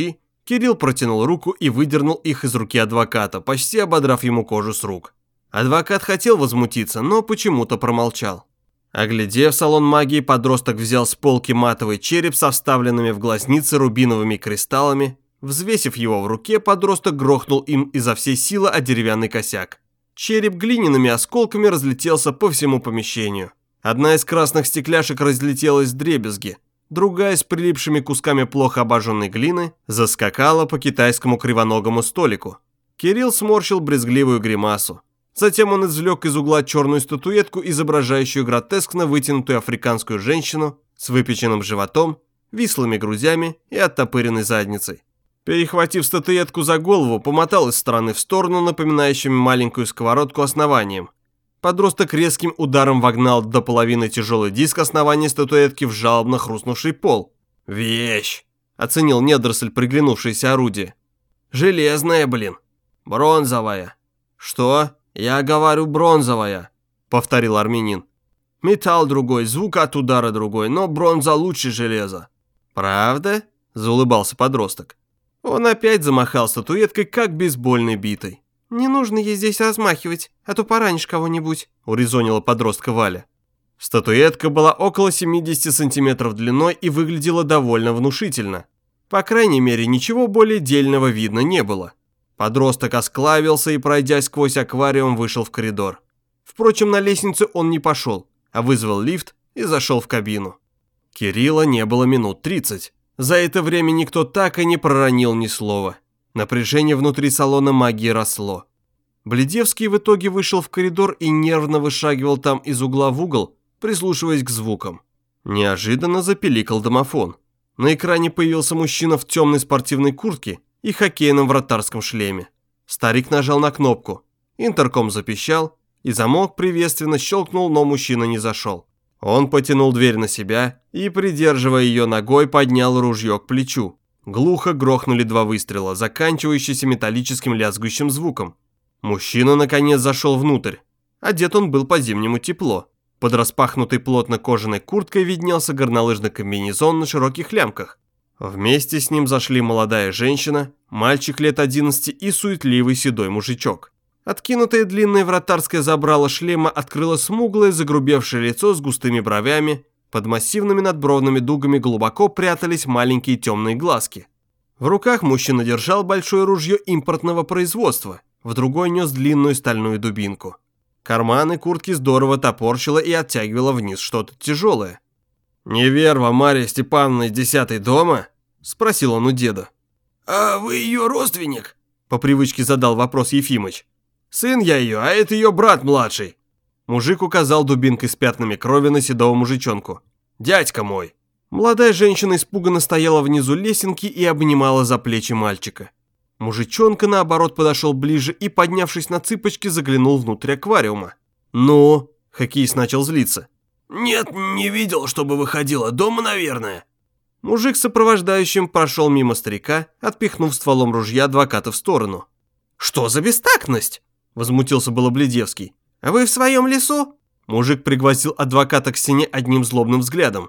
Кирилл протянул руку и выдернул их из руки адвоката, почти ободрав ему кожу с рук. Адвокат хотел возмутиться, но почему-то промолчал. Оглядев салон магии, подросток взял с полки матовый череп со вставленными в глазницы рубиновыми кристаллами. Взвесив его в руке, подросток грохнул им изо всей силы о деревянный косяк. Череп глиняными осколками разлетелся по всему помещению. Одна из красных стекляшек разлетелась вдребезги, другая с прилипшими кусками плохо обожженной глины заскакала по китайскому кривоногому столику. Кирилл сморщил брезгливую гримасу. Затем он извлек из угла черную статуэтку, изображающую гротескно вытянутую африканскую женщину с выпеченным животом, вислыми грудями и оттопыренной задницей. Перехватив статуэтку за голову, помотал из стороны в сторону, напоминающим маленькую сковородку основанием. Подросток резким ударом вогнал до половины тяжелый диск основания статуэтки в жалобно хрустнувший пол. «Вещь!» – оценил недоросль приглянувшееся орудие. «Железная, блин. Бронзовая». «Что? Я говорю бронзовая», – повторил армянин. «Металл другой, звук от удара другой, но бронза лучше железа». «Правда?» – заулыбался подросток. Он опять замахал статуэткой, как бейсбольной битой. «Не нужно ей здесь размахивать, а то поранишь кого-нибудь», – урезонила подростка Валя. Статуэтка была около семидесяти сантиметров длиной и выглядела довольно внушительно. По крайней мере, ничего более дельного видно не было. Подросток осклавился и, пройдя сквозь аквариум, вышел в коридор. Впрочем, на лестницу он не пошел, а вызвал лифт и зашел в кабину. Кирилла не было минут тридцать. За это время никто так и не проронил ни слова. Напряжение внутри салона магии росло. Бледевский в итоге вышел в коридор и нервно вышагивал там из угла в угол, прислушиваясь к звукам. Неожиданно запиликал домофон. На экране появился мужчина в темной спортивной куртке и хоккейном вратарском шлеме. Старик нажал на кнопку. Интерком запищал, и замок приветственно щелкнул, но мужчина не зашел. Он потянул дверь на себя и, придерживая ее ногой, поднял ружье к плечу. Глухо грохнули два выстрела, заканчивающиеся металлическим лязгающим звуком. Мужчина, наконец, зашел внутрь. Одет он был по-зимнему тепло. Под распахнутой плотно кожаной курткой виднелся горнолыжный комбинезон на широких лямках. Вместе с ним зашли молодая женщина, мальчик лет одиннадцати и суетливый седой мужичок. Откинутое длинное вратарское забрало шлема открыло смуглое загрубевшее лицо с густыми бровями, под массивными надбровными дугами глубоко прятались маленькие темные глазки. В руках мужчина держал большое ружье импортного производства, в другой нес длинную стальную дубинку. Карманы куртки здорово топорщило и оттягивало вниз что-то тяжелое. «Неверва Марья Степановна из десятой дома?» – спросил он у деда. «А вы ее родственник?» – по привычке задал вопрос Ефимыч. «Сын я ее, а это ее брат младший». Мужик указал дубинкой с пятнами крови на седого мужичонку. «Дядька мой». Молодая женщина испуганно стояла внизу лесенки и обнимала за плечи мальчика. Мужичонка, наоборот, подошел ближе и, поднявшись на цыпочки, заглянул внутрь аквариума. «Ну?» – хоккеист начал злиться. «Нет, не видел, чтобы выходила. Дома, наверное». Мужик с сопровождающим прошел мимо старика, отпихнув стволом ружья адвоката в сторону. «Что за бестактность?» – возмутился было Бледевский. «А вы в своем лесу?» Мужик пригвоздил адвоката к стене одним злобным взглядом.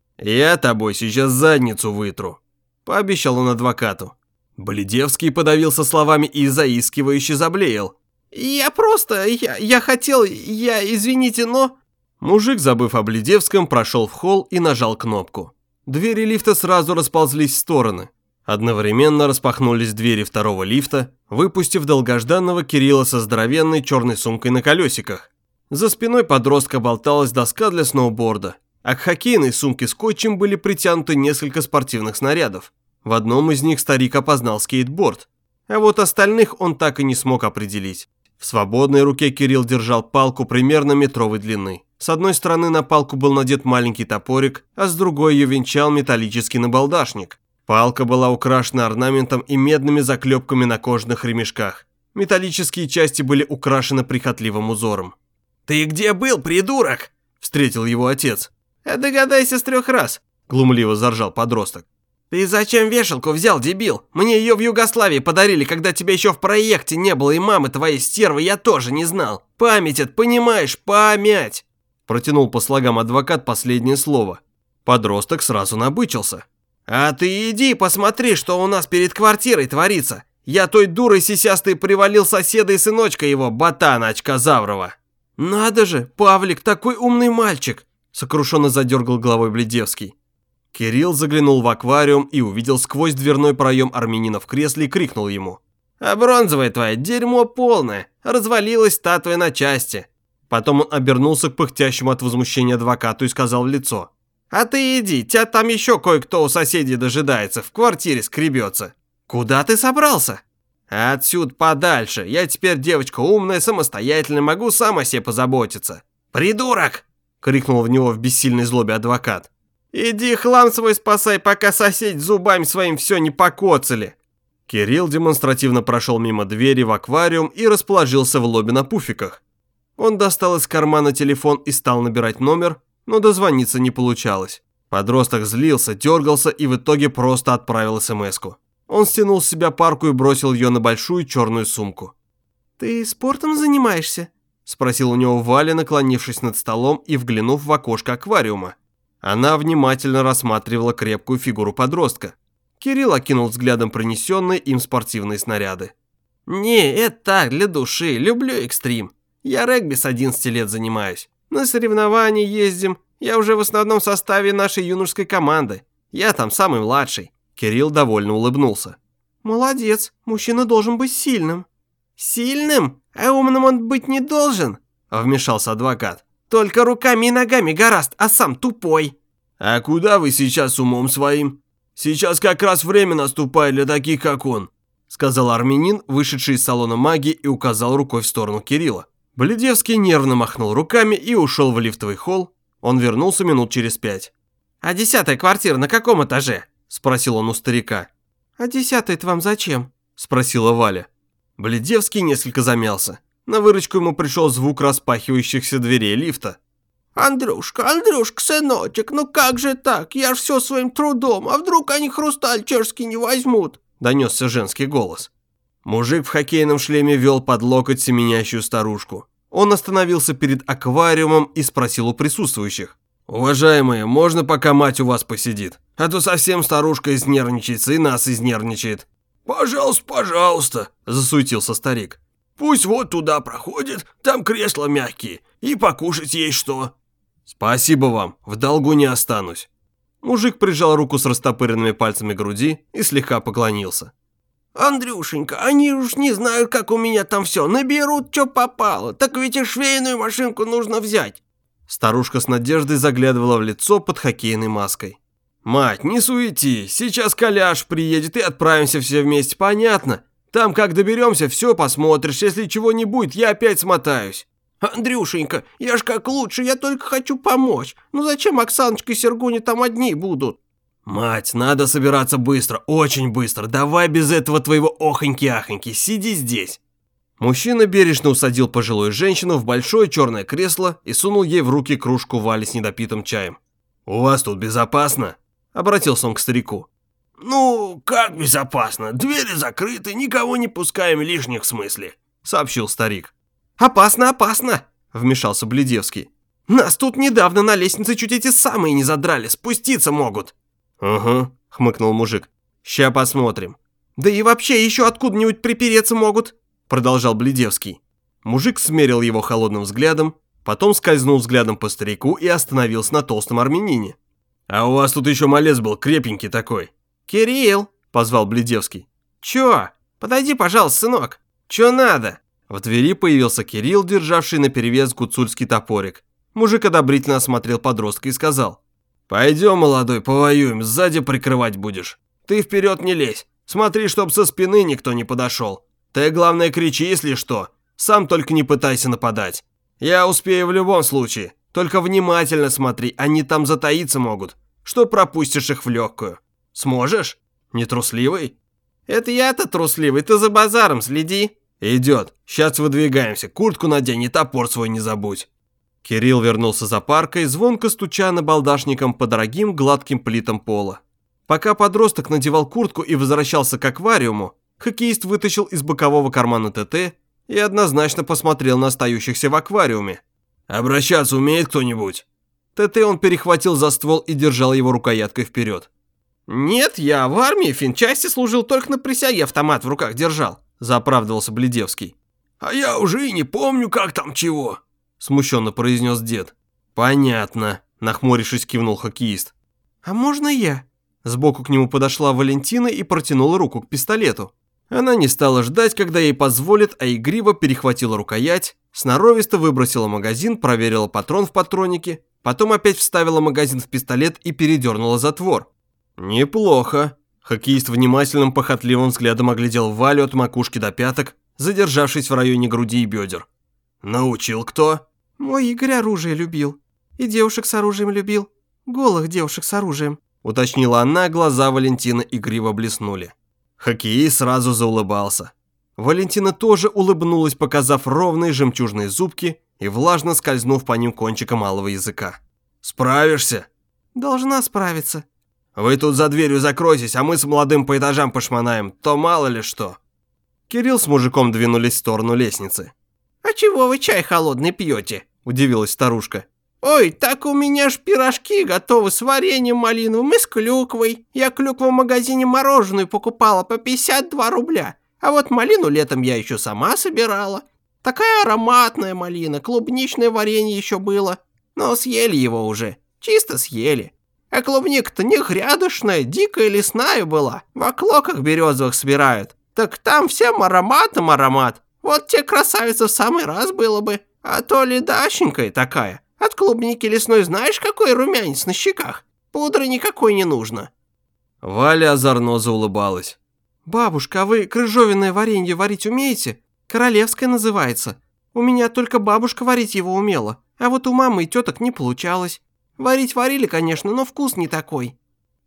«Я тобой сейчас задницу вытру», – пообещал он адвокату. Бледевский подавился словами и заискивающе заблеял. «Я просто... Я, я хотел... Я... Извините, но...» Мужик, забыв о Бледевском, прошел в холл и нажал кнопку. Двери лифта сразу расползлись в стороны. Одновременно распахнулись двери второго лифта, выпустив долгожданного Кирилла со здоровенной черной сумкой на колесиках. За спиной подростка болталась доска для сноуборда, а к хоккейной сумке скотчем были притянуты несколько спортивных снарядов. В одном из них старик опознал скейтборд, а вот остальных он так и не смог определить. В свободной руке Кирилл держал палку примерно метровой длины. С одной стороны на палку был надет маленький топорик, а с другой ее венчал металлический набалдашник. Палка была украшена орнаментом и медными заклепками на кожаных ремешках. Металлические части были украшены прихотливым узором. «Ты где был, придурок?» – встретил его отец. «А догадайся с трех раз», – глумливо заржал подросток. «Ты зачем вешалку взял, дебил? Мне ее в Югославии подарили, когда тебя еще в проекте не было, и мамы твоей стервы я тоже не знал. Память это, понимаешь, память!» Протянул по слогам адвокат последнее слово. Подросток сразу набычился. А ты иди посмотри, что у нас перед квартирой творится. Я той дурой сисястой привалил соседа и сыночка его, ботана очкозаврова. Надо же, Павлик, такой умный мальчик, сокрушенно задергал головой Бледевский. Кирилл заглянул в аквариум и увидел сквозь дверной проем армянина в кресле и крикнул ему. «А бронзовое твое дерьмо полное, развалилась статуя на части». Потом он обернулся к пыхтящему от возмущения адвокату и сказал в лицо. «А ты иди, тебя там еще кое-кто у соседей дожидается, в квартире скребется». «Куда ты собрался?» «Отсюда подальше, я теперь девочка умная, самостоятельная, могу сам о себе позаботиться». «Придурок!» — крикнул в него в бессильной злобе адвокат. «Иди хлам свой спасай, пока соседи зубами своим все не покоцали». Кирилл демонстративно прошел мимо двери в аквариум и расположился в лобби на пуфиках. Он достал из кармана телефон и стал набирать номер, но дозвониться не получалось. Подросток злился, дергался и в итоге просто отправил смс-ку. Он стянул с себя парку и бросил ее на большую черную сумку. «Ты спортом занимаешься?» – спросил у него Валя, наклонившись над столом и вглянув в окошко аквариума. Она внимательно рассматривала крепкую фигуру подростка. Кирилл окинул взглядом принесенные им спортивные снаряды. «Не, это так, для души, люблю экстрим. Я регби с одиннадцати лет занимаюсь. На соревнования ездим, я уже в основном составе нашей юношеской команды. Я там самый младший». Кирилл довольно улыбнулся. «Молодец, мужчина должен быть сильным». «Сильным? А умным он быть не должен?» – вмешался адвокат. «Только руками и ногами гораст, а сам тупой». «А куда вы сейчас умом своим? Сейчас как раз время наступает для таких, как он», – сказал армянин, вышедший из салона магии, и указал рукой в сторону Кирилла. Бледевский нервно махнул руками и ушел в лифтовый холл. Он вернулся минут через пять. «А десятая квартира на каком этаже?» – спросил он у старика. «А десятый-то вам зачем?» – спросила Валя. Бледевский несколько замялся. На выручку ему пришел звук распахивающихся дверей лифта. «Андрюшка, Андрюшка, сыночек, ну как же так? Я ж все своим трудом, а вдруг они хрусталь чешский не возьмут?» – донесся женский голос. Мужик в хоккейном шлеме вел под локоть семенящую старушку. Он остановился перед аквариумом и спросил у присутствующих. «Уважаемые, можно пока мать у вас посидит? А то совсем старушка изнервничается и нас изнервничает». «Пожалуйста, пожалуйста», – засуетился старик. «Пусть вот туда проходит, там кресла мягкие, и покушать есть что». «Спасибо вам, в долгу не останусь». Мужик прижал руку с растопыренными пальцами к груди и слегка поклонился. «Андрюшенька, они уж не знают, как у меня там все, наберут, что попало, так ведь и швейную машинку нужно взять». Старушка с надеждой заглядывала в лицо под хоккейной маской. «Мать, не суети, сейчас Коляш приедет и отправимся все вместе, понятно? Там, как доберемся, все посмотришь, если чего не будет, я опять смотаюсь». «Андрюшенька, я ж как лучше, я только хочу помочь. Ну зачем Оксаночка и Сергуня там одни будут?» «Мать, надо собираться быстро, очень быстро, давай без этого твоего охоньки-ахоньки, сиди здесь». Мужчина бережно усадил пожилую женщину в большое черное кресло и сунул ей в руки кружку Вали с недопитым чаем. «У вас тут безопасно?» – обратился он к старику. «Ну, как безопасно? Двери закрыты, никого не пускаем лишних в смысле», – сообщил старик. «Опасно, опасно», – вмешался Бледевский. «Нас тут недавно на лестнице чуть эти самые не задрали, спуститься могут». «Угу», – хмыкнул мужик. «Ща посмотрим». «Да и вообще еще откуда-нибудь припереться могут», – продолжал Бледевский. Мужик смерил его холодным взглядом, потом скользнул взглядом по старику и остановился на толстом армянине. «А у вас тут еще малец был, крепенький такой». «Кирилл», – позвал Бледевский. «Чё? Подойди, пожалуйста, сынок. Чё надо?» В двери появился Кирилл, державший наперевес гуцульский топорик. Мужик одобрительно осмотрел подростка и сказал. «Пойдем, молодой, повоюем, сзади прикрывать будешь. Ты вперед не лезь, смотри, чтоб со спины никто не подошел. Ты, главное, кричи, если что, сам только не пытайся нападать. Я успею в любом случае, только внимательно смотри, они там затаиться могут, что пропустишь их в легкую. Сможешь? Не трусливый?» «Это я-то трусливый, ты за базаром следи». «Идет, сейчас выдвигаемся, куртку надень и топор свой не забудь». Кирилл вернулся за паркой, звонко стуча набалдашником по дорогим гладким плитам пола. Пока подросток надевал куртку и возвращался к аквариуму, хоккеист вытащил из бокового кармана ТТ и однозначно посмотрел на остающихся в аквариуме. «Обращаться умеет кто-нибудь?» ТТ он перехватил за ствол и держал его рукояткой вперед. «Нет, я в армии в финчасти служил, только на присяге автомат в руках держал», – заоправдывался Бледевский. «А я уже и не помню, как там чего», – смущенно произнес дед. «Понятно», – нахмурившись, кивнул хоккеист. «А можно я?» Сбоку к нему подошла Валентина и протянула руку к пистолету. Она не стала ждать, когда ей позволят, а игриво перехватила рукоять, сноровисто выбросила магазин, проверила патрон в патроннике, потом опять вставила магазин в пистолет и передернула затвор. «Неплохо». Хоккеист внимательным похотливым взглядом оглядел Валю от макушки до пяток, задержавшись в районе груди и бедер. «Научил кто?» «Мой Игорь оружие любил. И девушек с оружием любил. Голых девушек с оружием», – уточнила она, глаза Валентины игриво блеснули. Хоккеист сразу заулыбался. Валентина тоже улыбнулась, показав ровные жемчужные зубки и влажно скользнув по ним кончиком алого языка. «Справишься?» «Должна справиться». «Вы тут за дверью закройтесь, а мы с молодым по этажам пошмонаем, то мало ли что». Кирилл с мужиком двинулись в сторону лестницы. «А чего вы чай холодный пьете?» – удивилась старушка. «Ой, так у меня ж пирожки готовы с вареньем малиновым и с клюквой. Я клюкву в магазине мороженую покупала по пятьдесят два рубля. А вот малину летом я еще сама собирала. Такая ароматная малина, клубничное варенье еще было. Но съели его уже, чисто съели. А клубника-то не грядочная, дикая лесная была. В оклоках березовых собирают. Так там всем ароматом аромат. Вот те красавица в самый раз было бы. А то ледащенькая такая. От клубники лесной знаешь, какой румянец на щеках? Пудры никакой не нужно». Валя озорно заулыбалась. «Бабушка, а вы крыжовенное варенье варить умеете? Королевское называется. У меня только бабушка варить его умела, а вот у мамы и теток не получалось. Варить варили, конечно, но вкус не такой».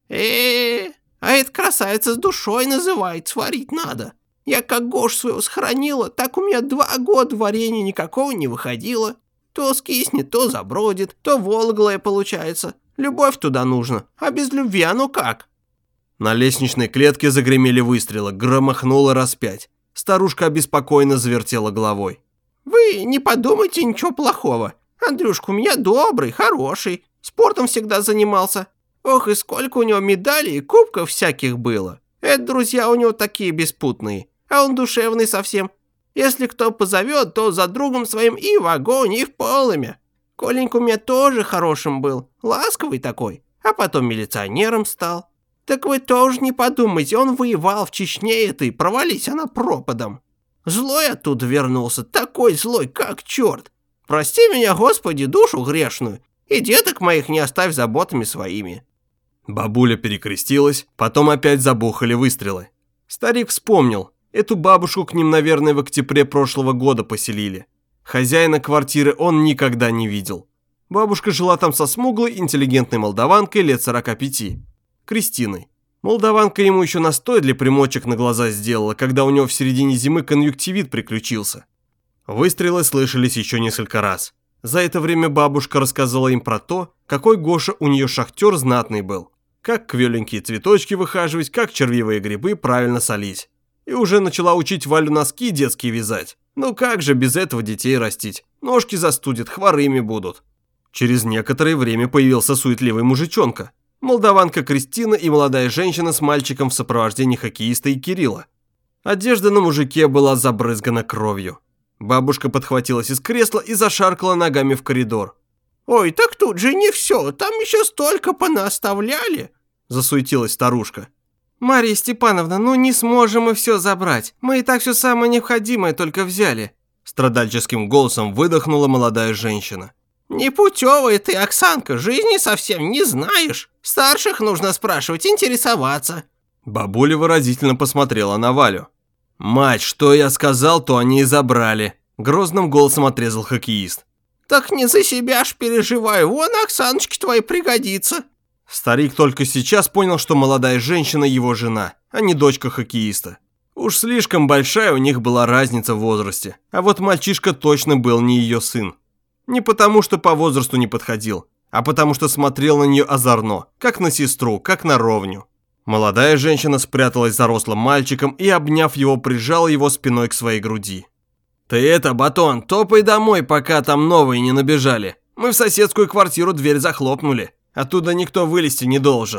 Э-э-э, а эта красавица с душой называется, варить надо. Я как Гош своего сохранила, так у меня два года варенья никакого не выходило. То скиснет, то забродит, то вологлое получается. Любовь туда нужна, а без любви оно как?» На лестничной клетке загремели выстрелы, громыхнуло раз пять. Старушка обеспокоенно завертела головой. «Вы не подумайте ничего плохого. Андрюшка у меня добрый, хороший, спортом всегда занимался. Ох, и сколько у него медалей и кубков всяких было. Это друзья у него такие беспутные, а он душевный совсем. Если кто позовет, то за другом своим и в огонь, и в полымя. Коленька у меня тоже хорошим был, ласковый такой, а потом милиционером стал. Так вы тоже не подумайте, он воевал в Чечне этой, провались она пропадом. Злой оттуда вернулся, такой злой, как черт. Прости меня, Господи, душу грешную, и деток моих не оставь заботами своими». Бабуля перекрестилась, потом опять забухали выстрелы. Старик вспомнил. Эту бабушку к ним, наверное, в октябре прошлого года поселили. Хозяина квартиры он никогда не видел. Бабушка жила там со смуглой, интеллигентной молдаванкой лет сорока пяти. Кристиной. Молдаванка ему еще настой для примочек на глаза сделала, когда у него в середине зимы конъюнктивит приключился. Выстрелы слышались еще несколько раз. За это время бабушка рассказала им про то, какой Гоша у нее шахтер знатный был. Как квеленькие цветочки выхаживать, как червивые грибы правильно солить. И уже начала учить Валю носки детские вязать. Ну как же без этого детей растить? Ножки застудят, хворыми будут. Через некоторое время появился суетливый мужичонка. Молдаванка Кристина и молодая женщина с мальчиком в сопровождении хоккеиста и Кирилла. Одежда на мужике была забрызгана кровью. Бабушка подхватилась из кресла и зашаркала ногами в коридор. «Ой, так тут же не все, там еще столько понаоставляли», – засуетилась старушка. «Марья Степановна, ну не сможем мы все забрать. Мы и так все самое необходимое только взяли», – страдальческим голосом выдохнула молодая женщина. «Непутевая ты, Оксанка, жизни совсем не знаешь. Старших нужно спрашивать, интересоваться». Бабуля выразительно посмотрела на Валю. «Мать, что я сказал, то они и забрали», – грозным голосом отрезал хоккеист. «Так не за себя ж переживаю, вон Оксаночке твоей пригодится». Старик только сейчас понял, что молодая женщина его жена, а не дочка хоккеиста. Уж слишком большая у них была разница в возрасте, а вот мальчишка точно был не ее сын. Не потому, что по возрасту не подходил, а потому, что смотрел на нее озорно, как на сестру, как на ровню. Молодая женщина спряталась за рослым мальчиком и, обняв его, прижала его спиной к своей груди. «Ты это, Батон, топай домой, пока там новые не набежали. Мы в соседскую квартиру дверь захлопнули. Оттуда никто вылезти не должен».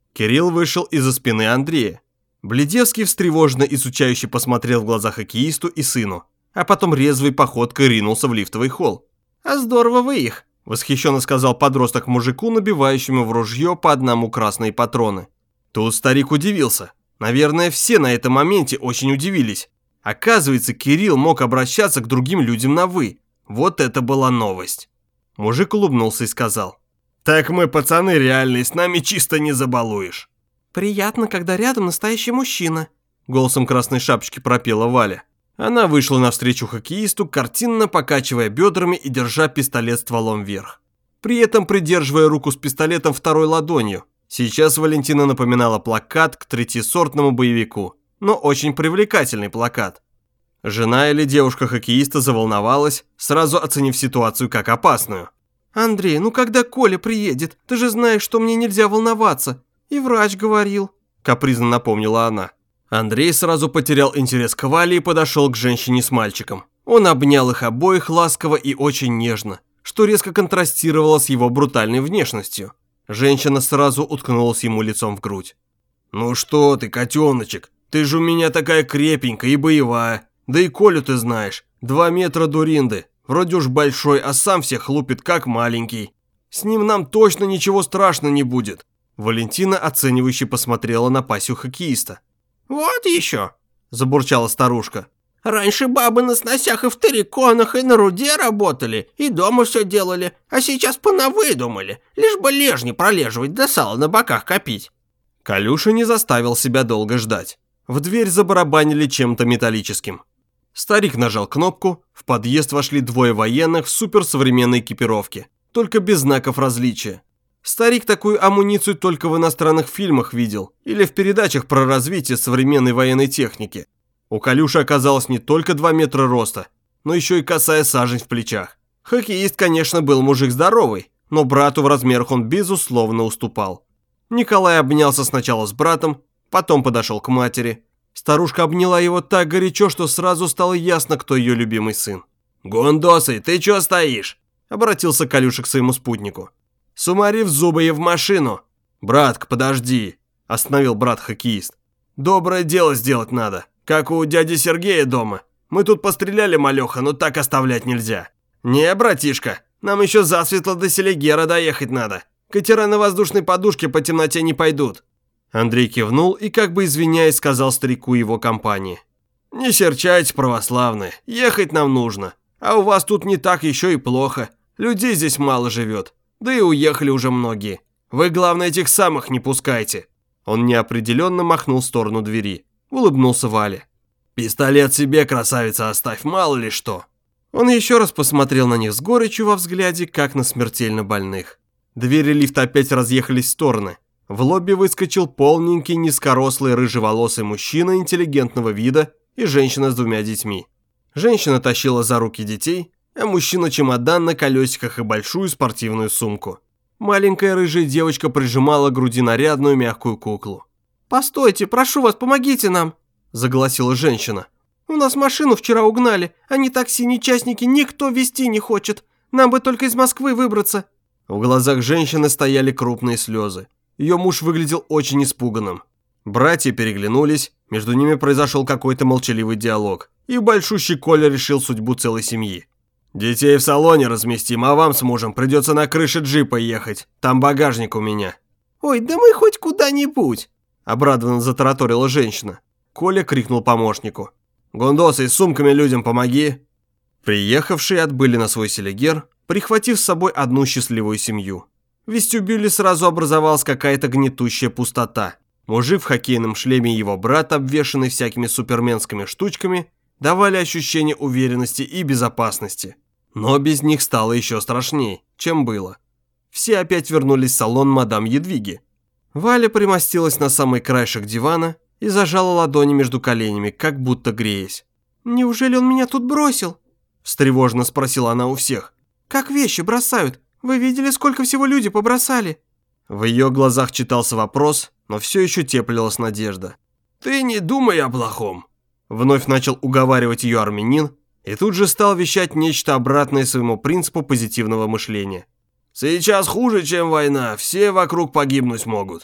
Кирилл вышел из-за спины Андрея. Бледевский встревоженно изучающе посмотрел в глаза хоккеисту и сыну, а потом резвой походкой ринулся в лифтовый холл. «А здорово вы их!» – восхищенно сказал подросток мужику, набивающему в ружье по одному красные патроны. Тут старик удивился. Наверное, все на этом моменте очень удивились. Оказывается, Кирилл мог обращаться к другим людям на «вы». Вот это была новость. Мужик улыбнулся и сказал: «Так мы, пацаны, реальные, с нами чисто не забалуешь». «Приятно, когда рядом настоящий мужчина», — голосом красной шапочки пропела Валя. Она вышла навстречу хоккеисту, картинно покачивая бедрами и держа пистолет стволом вверх. При этом придерживая руку с пистолетом второй ладонью. Сейчас Валентина напоминала плакат к третьесортному боевику, но очень привлекательный плакат. Жена или девушка хоккеиста заволновалась, сразу оценив ситуацию как опасную. «Андрей, ну когда Коля приедет? Ты же знаешь, что мне нельзя волноваться. И врач говорил», – капризно напомнила она. Андрей сразу потерял интерес к Вале и подошел к женщине с мальчиком. Он обнял их обоих ласково и очень нежно, что резко контрастировало с его брутальной внешностью. Женщина сразу уткнулась ему лицом в грудь. «Ну что ты, котеночек, ты же у меня такая крепенькая и боевая. Да и Колю ты знаешь, два метра дуринды. Вроде уж большой, а сам всех лупит как маленький. С ним нам точно ничего страшного не будет». Валентина оценивающе посмотрела на пасью хоккеиста. «Вот еще», – забурчала старушка. «Раньше бабы на сносях и в тариконах, и на руде работали, и дома все делали, а сейчас понавыдумали, лишь бы лежни пролеживать да сало на боках копить». Калюша не заставил себя долго ждать. В дверь забарабанили чем-то металлическим. Старик нажал кнопку, в подъезд вошли двое военных в суперсовременной экипировке, только без знаков различия. Старик такую амуницию только в иностранных фильмах видел или в передачах про развитие современной военной техники. У Калюши оказалось не только два метра роста, но еще и косая сажень в плечах. Хоккеист, конечно, был мужик здоровый, но брату в размерах он безусловно уступал. Николай обнялся сначала с братом, потом подошел к матери. Старушка обняла его так горячо, что сразу стало ясно, кто ее любимый сын. «Гундосый, ты чё стоишь?» – обратился Калюша к своему спутнику. «Сумари в зубы и в машину!» «Братка, подожди!» – остановил брат-хоккеист. «Доброе дело сделать надо, как у дяди Сергея дома. Мы тут постреляли малёха, но так оставлять нельзя». «Не, братишка, нам еще засветло до Селигера доехать надо. Катера на воздушной подушке по темноте не пойдут». Андрей кивнул и, как бы извиняясь, сказал старику его компании: «Не серчайте, православные, ехать нам нужно. А у вас тут не так еще и плохо. Людей здесь мало живет. Да и уехали уже многие. Вы, главное, этих самых не пускайте». Он неопределенно махнул в сторону двери. Улыбнулся Вале. «Пистолет себе, красавица, оставь, мало ли что». Он еще раз посмотрел на них с горечью во взгляде, как на смертельно больных. Двери лифта опять разъехались в стороны. В лобби выскочил полненький, низкорослый, рыжеволосый мужчина интеллигентного вида и женщина с двумя детьми. Женщина тащила за руки детей, а мужчина чемодан на колесиках и большую спортивную сумку. Маленькая рыжая девочка прижимала к груди нарядную мягкую куклу. «Постойте, прошу вас, помогите нам», – заголосила женщина. «У нас машину вчера угнали, а ни такси, ни частники никто везти не хочет. Нам бы только из Москвы выбраться». В глазах женщины стояли крупные слезы. Ее муж выглядел очень испуганным. Братья переглянулись, между ними произошел какой-то молчаливый диалог, и большущий Коля решил судьбу целой семьи. «Детей в салоне разместим, а вам с мужем придется на крыше джипа ехать, там багажник у меня». «Ой, да мы хоть куда-нибудь», – обрадованно затараторила женщина. Коля крикнул помощнику: «Гундосы, с сумками людям помоги». Приехавшие отбыли на свой селигер, прихватив с собой одну счастливую семью. В вестибюле сразу образовалась какая-то гнетущая пустота. Мужик в хоккейном шлеме и его брат, обвешанный всякими суперменскими штучками, давали ощущение уверенности и безопасности. Но без них стало еще страшней, чем было. Все опять вернулись в салон мадам Едвиги. Валя примостилась на самый краешек дивана и зажала ладони между коленями, как будто греясь. «Неужели он меня тут бросил?» – встревоженно спросила она у всех. «Как вещи бросают? Вы видели, сколько всего люди побросали?» В ее глазах читался вопрос, но все еще теплилась надежда. «Ты не думай о плохом», – вновь начал уговаривать ее армянин, и тут же стал вещать нечто обратное своему принципу позитивного мышления. «Сейчас хуже, чем война, все вокруг погибнуть могут.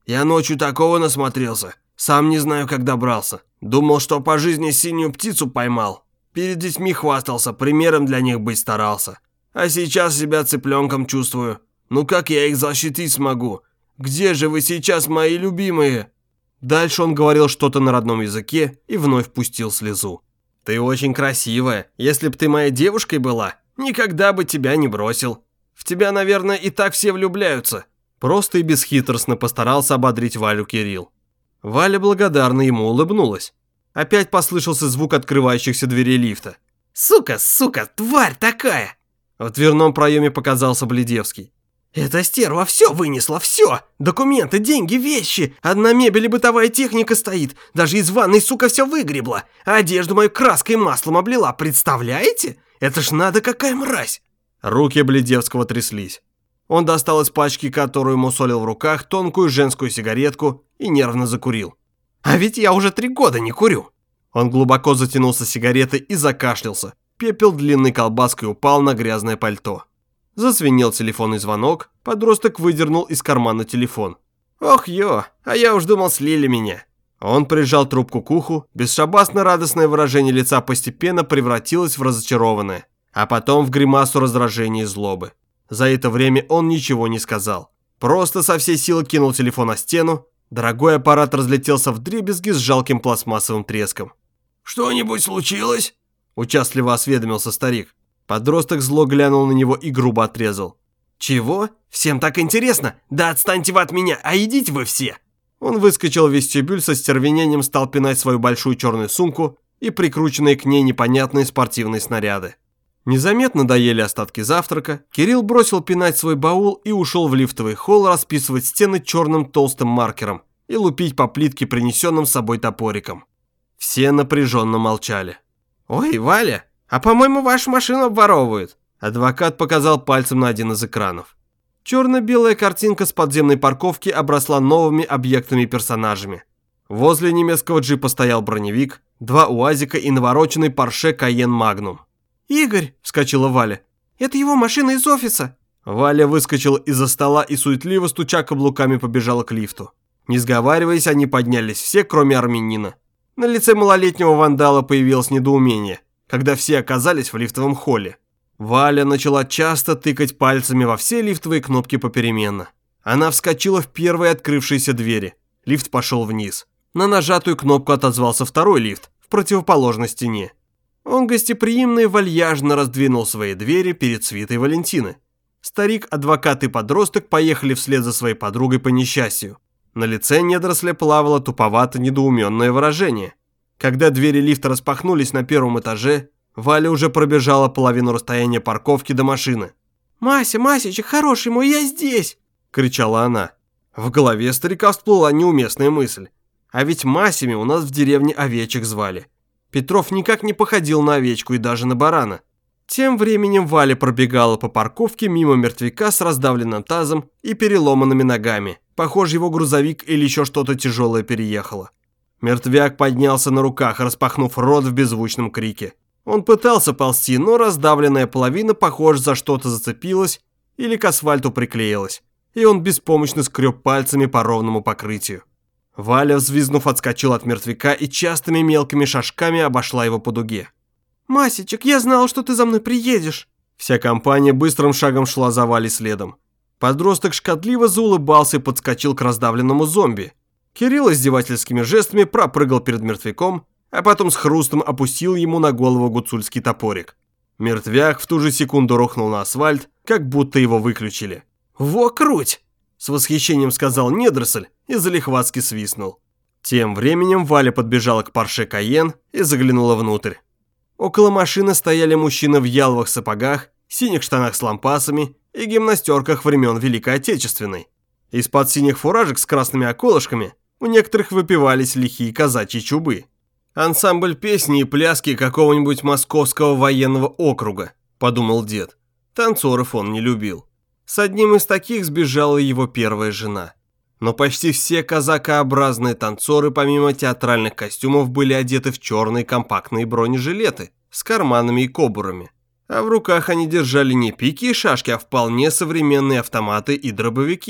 Я ночью такого насмотрелся. Сам не знаю, как добрался. Думал, что по жизни синюю птицу поймал. Перед детьми хвастался, примером для них быть старался. А сейчас себя цыпленком чувствую. Ну как я их защитить смогу? Где же вы сейчас, мои любимые?» Дальше он говорил что-то на родном языке и вновь пустил слезу. «Ты очень красивая. Если б ты моей девушкой была, никогда бы тебя не бросил. В тебя, наверное, и так все влюбляются». Просто и бесхитростно постарался ободрить Валю Кирилл. Валя благодарно ему улыбнулась. Опять послышался звук открывающихся дверей лифта. «Сука, сука, тварь такая!» В дверном проеме показался Бледевский. «Эта стерва все вынесла, все! Документы, деньги, вещи! Одна мебель и бытовая техника стоит. Даже из ванной, сука, все выгребла. А одежду мою краской и маслом облила. Представляете? Это ж надо, какая мразь!» Руки Бледевского тряслись. Он достал из пачки, которую мусолил в руках, тонкую женскую сигаретку и нервно закурил. «А ведь я уже три года не курю!» Он глубоко затянулся сигаретой и закашлялся. Пепел длинной колбаской упал на грязное пальто. Зазвенел телефонный звонок, подросток выдернул из кармана телефон. «Ох, ё, а я уж думал, слили меня!» Он прижал трубку к уху, бесшабасно-радостное выражение лица постепенно превратилось в разочарованное, а потом в гримасу раздражения и злобы. За это время он ничего не сказал. Просто со всей силы кинул телефон на стену. Дорогой аппарат разлетелся вдребезги с жалким пластмассовым треском. «Что-нибудь случилось?» – участливо осведомился старик. Подросток зло глянул на него и грубо отрезал. «Чего? Всем так интересно? Да отстаньте вы от меня, а идите вы все!» Он выскочил в вестибюль, со стервенением стал пинать свою большую черную сумку и прикрученные к ней непонятные спортивные снаряды. Незаметно доели остатки завтрака, Кирилл бросил пинать свой баул и ушел в лифтовый холл расписывать стены черным толстым маркером и лупить по плитке принесенным с собой топориком. Все напряженно молчали. «Ой, Валя, а по-моему, вашу машину обворовывают!» Адвокат показал пальцем на один из экранов. Черно-белая картинка с подземной парковки обросла новыми объектами и персонажами. Возле немецкого джипа стоял броневик, два уазика и навороченный Porsche Cayenne Magnum. «Игорь!» – вскочила Валя. «Это его машина из офиса!» Валя выскочила из-за стола и суетливо стуча каблуками побежала к лифту. Не сговариваясь, они поднялись все, кроме армянина. На лице малолетнего вандала появилось недоумение, когда все оказались в лифтовом холле. Валя начала часто тыкать пальцами во все лифтовые кнопки попеременно. Она вскочила в первые открывшиеся двери. Лифт пошел вниз. На нажатую кнопку отозвался второй лифт в противоположной стене. Он гостеприимно и вальяжно раздвинул свои двери перед свитой Валентины. Старик, адвокат и подросток поехали вслед за своей подругой по несчастью. На лице недоросля плавало туповато-недоуменное выражение. Когда двери лифта распахнулись на первом этаже, Валя уже пробежала половину расстояния парковки до машины. «Мася, Масечек, хороший мой, я здесь!» – кричала она. В голове старика всплыла неуместная мысль. А ведь Масями у нас в деревне овечек звали. Петров никак не походил на овечку и даже на барана. Тем временем Валя пробегала по парковке мимо мертвяка с раздавленным тазом и переломанными ногами. Похоже, его грузовик или еще что-то тяжелое переехало. Мертвяк поднялся на руках, распахнув рот в беззвучном крике. Он пытался ползти, но раздавленная половина, похоже, за что-то зацепилась или к асфальту приклеилась, и он беспомощно скреб пальцами по ровному покрытию. Валя, взвизгнув, отскочила от мертвяка и частыми мелкими шажками обошла его по дуге. «Масечек, я знала, что ты за мной приедешь!» Вся компания быстрым шагом шла за Валей следом. Подросток шкодливо заулыбался и подскочил к раздавленному зомби. Кирилл издевательскими жестами пропрыгал перед мертвяком, а потом с хрустом опустил ему на голову гуцульский топорик. Мертвяк в ту же секунду рухнул на асфальт, как будто его выключили. «Во круть!» – с восхищением сказал недоросль и залихватски свистнул. Тем временем Валя подбежала к Porsche Cayenne и заглянула внутрь. Около машины стояли мужчины в яловых сапогах, синих штанах с лампасами и гимнастерках времен Великой Отечественной. Из-под синих фуражек с красными околышками у некоторых выпивались лихие казачьи чубы. «Ансамбль песни и пляски какого-нибудь московского военного округа», – подумал дед. Танцоров он не любил. С одним из таких сбежала его первая жена. Но почти все казакообразные танцоры, помимо театральных костюмов, были одеты в черные компактные бронежилеты с карманами и кобурами. А в руках они держали не пики и шашки, а вполне современные автоматы и дробовики.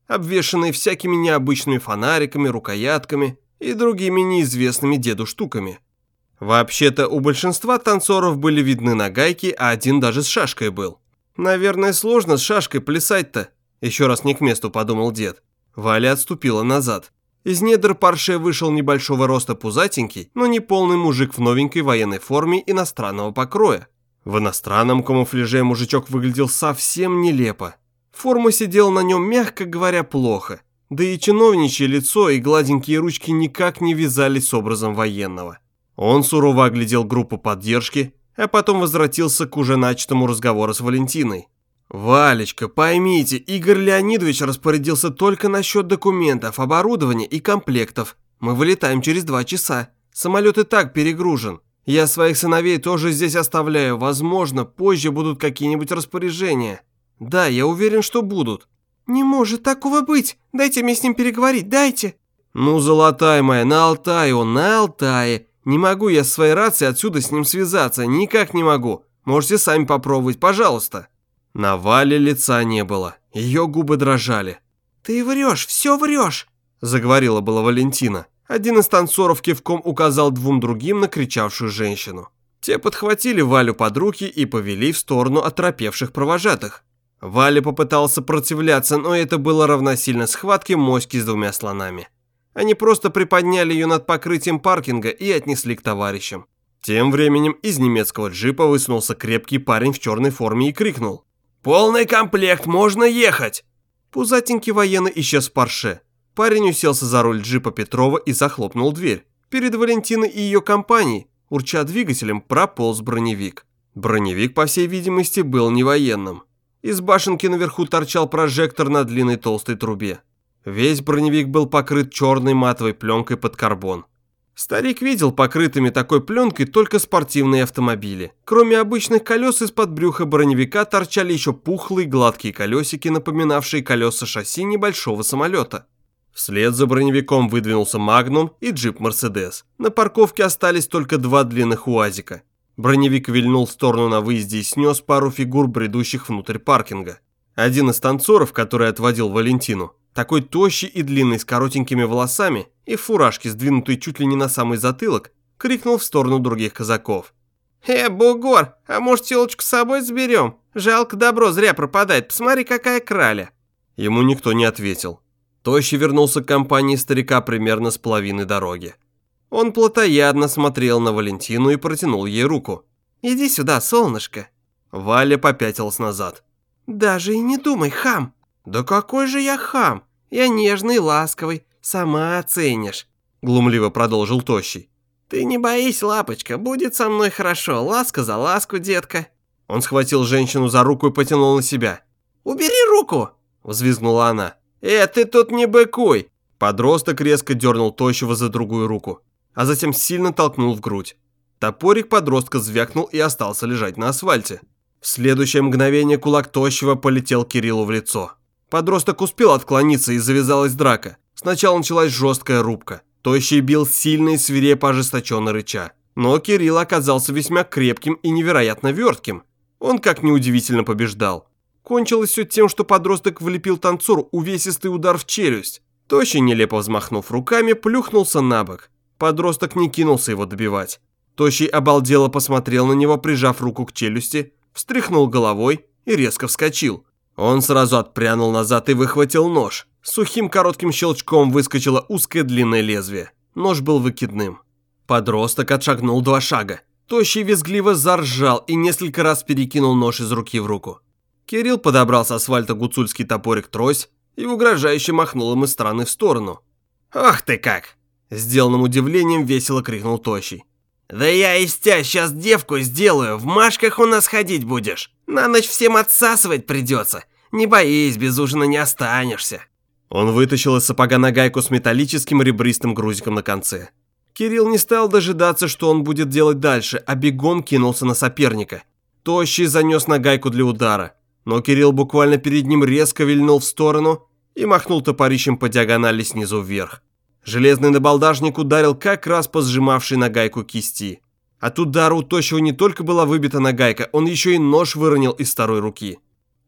обвешанные всякими необычными фонариками, рукоятками и другими неизвестными деду штуками. Вообще-то у большинства танцоров были видны нагайки, а один даже с шашкой был. Наверное, сложно с шашкой плясать-то, еще раз не к месту подумал дед. Валя отступила назад. Из недр парше вышел небольшого роста пузатенький, но не полный мужик в новенькой военной форме иностранного покроя. В иностранном камуфляже мужичок выглядел совсем нелепо. Форма сидела на нем, мягко говоря, плохо. Да и чиновничье лицо и гладенькие ручки никак не вязались с образом военного. Он сурово оглядел группу поддержки, а потом возвратился к уже начатому разговору с Валентиной. «Валечка, поймите, Игорь Леонидович распорядился только насчет документов, оборудования и комплектов. Мы вылетаем через два часа. Самолет и так перегружен. Я своих сыновей тоже здесь оставляю. Возможно, позже будут какие-нибудь распоряжения. Да, я уверен, что будут». «Не может такого быть. Дайте мне с ним переговорить, дайте». «Ну, золотая моя, на Алтае он, на Алтае. Не могу я с своей рацией отсюда с ним связаться, никак не могу. Можете сами попробовать, пожалуйста». На Вале лица не было, ее губы дрожали. «Ты врешь, все врешь», – заговорила была Валентина. Один из танцоров кивком указал двум другим на кричавшую женщину. Те подхватили Валю под руки и повели в сторону оторопевших провожатых. Валя попытался сопротивляться, но это было равносильно схватке моськи с двумя слонами. Они просто приподняли ее над покрытием паркинга и отнесли к товарищам. Тем временем из немецкого джипа высунулся крепкий парень в черной форме и крикнул: «Полный комплект, можно ехать!» Пузатенький военный исчез в Порше. Парень уселся за руль джипа Петрова и захлопнул дверь. Перед Валентиной и ее компанией, урча двигателем, прополз броневик. Броневик, по всей видимости, был не военным. Из башенки наверху торчал прожектор на длинной толстой трубе. Весь броневик был покрыт черной матовой пленкой под карбон. Старик видел покрытыми такой пленкой только спортивные автомобили. Кроме обычных колес, из-под брюха броневика торчали еще пухлые гладкие колесики, напоминавшие колеса шасси небольшого самолета. Вслед за броневиком выдвинулся Магнум и джип Мерседес. На парковке остались только два длинных УАЗика. Броневик вильнул в сторону на выезде и снес пару фигур, бредущих внутрь паркинга. Один из танцоров, который отводил Валентину, такой тощий и длинный, с коротенькими волосами и в фуражке, сдвинутой чуть ли не на самый затылок, крикнул в сторону других казаков: «Э, бугор, а может, телочку с собой заберем? Жалко, добро зря пропадает, посмотри, какая краля». Ему никто не ответил. Тощий вернулся к компании старика примерно с половины дороги. Он плотоядно смотрел на Валентину и протянул ей руку. «Иди сюда, солнышко». Валя попятилась назад. «Даже и не думай, хам». «Да какой же я хам? Я нежный и ласковый, сама оценишь», – глумливо продолжил Тощий. «Ты не боись, лапочка, будет со мной хорошо, ласка за ласку, детка». Он схватил женщину за руку и потянул на себя. «Убери руку!» – взвизгнула она. «Э, ты тут не быкуй!» Подросток резко дернул Тощего за другую руку, а затем сильно толкнул в грудь. Топорик подростка звякнул и остался лежать на асфальте. В следующее мгновение кулак Тощего полетел Кириллу в лицо. Подросток успел отклониться, и завязалась драка. Сначала началась жесткая рубка. Тощий бил сильно и свирепо, ожесточенно рыча. Но Кирилл оказался весьма крепким и невероятно вертким. Он, как неудивительно, побеждал. Кончилось все тем, что подросток влепил танцору увесистый удар в челюсть. Тощий, нелепо взмахнув руками, плюхнулся на бок. Подросток не кинулся его добивать. Тощий обалдело посмотрел на него, прижав руку к челюсти, встряхнул головой и резко вскочил. Он сразу отпрянул назад и выхватил нож. С сухим коротким щелчком выскочило узкое длинное лезвие. Нож был выкидным. Подросток отшагнул два шага. Тощий визгливо заржал и несколько раз перекинул нож из руки в руку. Кирилл подобрал с асфальта гуцульский топорик-трость и угрожающе махнул им из стороны в сторону. «Ох ты как!» – сделанным удивлением весело крикнул Тощий. «Да я из тебя сейчас девку сделаю, в машках у нас ходить будешь. На ночь всем отсасывать придется. Не боись, без ужина не останешься». Он вытащил из сапога нагайку с металлическим ребристым грузиком на конце. Кирилл не стал дожидаться, что он будет делать дальше, а бегом кинулся на соперника. Тощий занес нагайку для удара, но Кирилл буквально перед ним резко вильнул в сторону и махнул топорищем по диагонали снизу вверх. Железный набалдажник ударил как раз по сжимавшей нагайку кисти. От удара у Тощего не только была выбита нагайка, он еще и нож выронил из второй руки.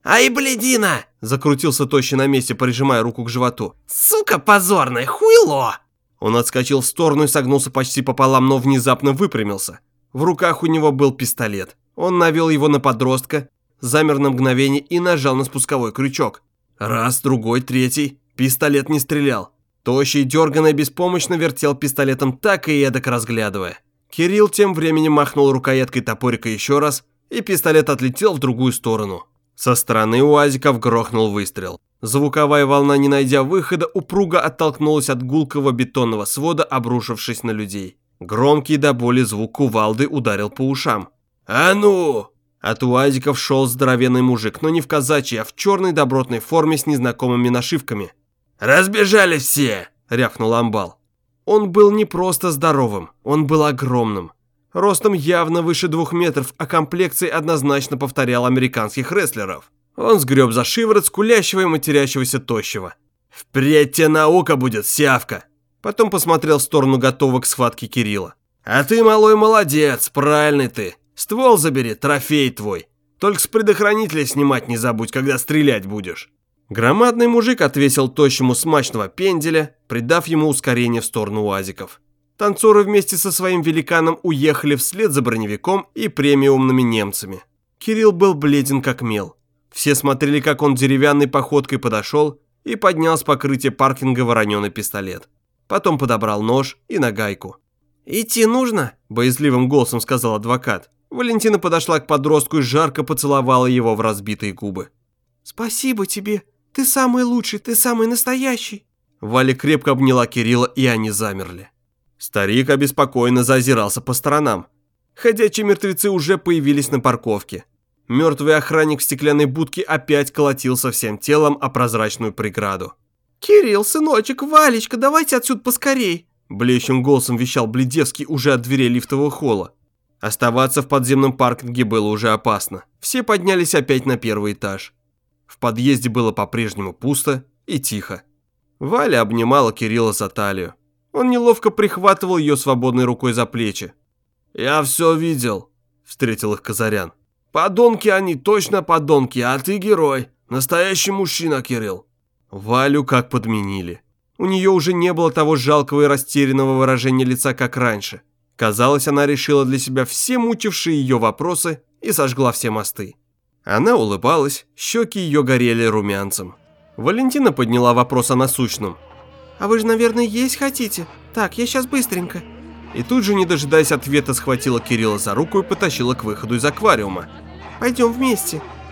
«Ай, блядина!» – закрутился Тощий на месте, прижимая руку к животу. «Сука позорная, хуйло!» Он отскочил в сторону и согнулся почти пополам, но внезапно выпрямился. В руках у него был пистолет. Он навел его на подростка, замер на мгновение и нажал на спусковой крючок. Раз, другой, третий. Пистолет не стрелял. Тощий, дерганно и беспомощно вертел пистолетом, так и эдак разглядывая. Кирилл тем временем махнул рукояткой топорика еще раз, и пистолет отлетел в другую сторону. Со стороны УАЗиков грохнул выстрел. Звуковая волна, не найдя выхода, упруго оттолкнулась от гулкого бетонного свода, обрушившись на людей. Громкий до боли звук кувалды ударил по ушам. «А ну!» От УАЗиков шел здоровенный мужик, но не в казачьей, а в черной добротной форме с незнакомыми нашивками. «Разбежались все!» – рявкнул амбал. Он был не просто здоровым, он был огромным. Ростом явно выше двух метров, а комплекцией однозначно повторял американских рестлеров. Он сгреб за шиворот скулящего и матерящегося Тощего. «Впредь тебе наука будет, сявка!» Потом посмотрел в сторону готового к схватке Кирилла. «А ты, малой, молодец, правильный ты. Ствол забери, трофей твой. Только с предохранителя снимать не забудь, когда стрелять будешь». Громадный мужик отвесил Тощему смачного пенделя, придав ему ускорение в сторону УАЗиков. Танцоры вместе со своим великаном уехали вслед за броневиком и премиумными немцами. Кирилл был бледен как мел. Все смотрели, как он деревянной походкой подошел и поднял с покрытия паркинга вороненый пистолет. Потом подобрал нож и нагайку. «Идти нужно?» – боязливым голосом сказал адвокат. Валентина подошла к подростку и жарко поцеловала его в разбитые губы. «Спасибо тебе. Ты самый лучший, ты самый настоящий». Валя крепко обняла Кирилла, и они замерли. Старик обеспокоенно зазирался по сторонам. Ходячие мертвецы уже появились на парковке. Мертвый охранник в стеклянной будке опять колотился всем телом о прозрачную преграду. «Кирилл, сыночек, Валечка, давайте отсюда поскорей!» Блеющим голосом вещал Бледевский уже от дверей лифтового холла. Оставаться в подземном паркинге было уже опасно. Все поднялись опять на первый этаж. В подъезде было по-прежнему пусто и тихо. Валя обнимала Кирилла за талию. Он неловко прихватывал ее свободной рукой за плечи. «Я все видел», — встретил их Казарян. «Подонки они, точно подонки, а ты герой. Настоящий мужчина, Кирилл». Валю как подменили. У нее уже не было того жалкого и растерянного выражения лица, как раньше. Казалось, она решила для себя все мучившие ее вопросы и сожгла все мосты. Она улыбалась, щеки ее горели румянцем. Валентина подняла вопрос о насущном. «А вы же, наверное, есть хотите? Так, я сейчас быстренько». И тут же, не дожидаясь ответа, схватила Кирилла за руку и потащила к выходу из аквариума. «Пойдем вместе.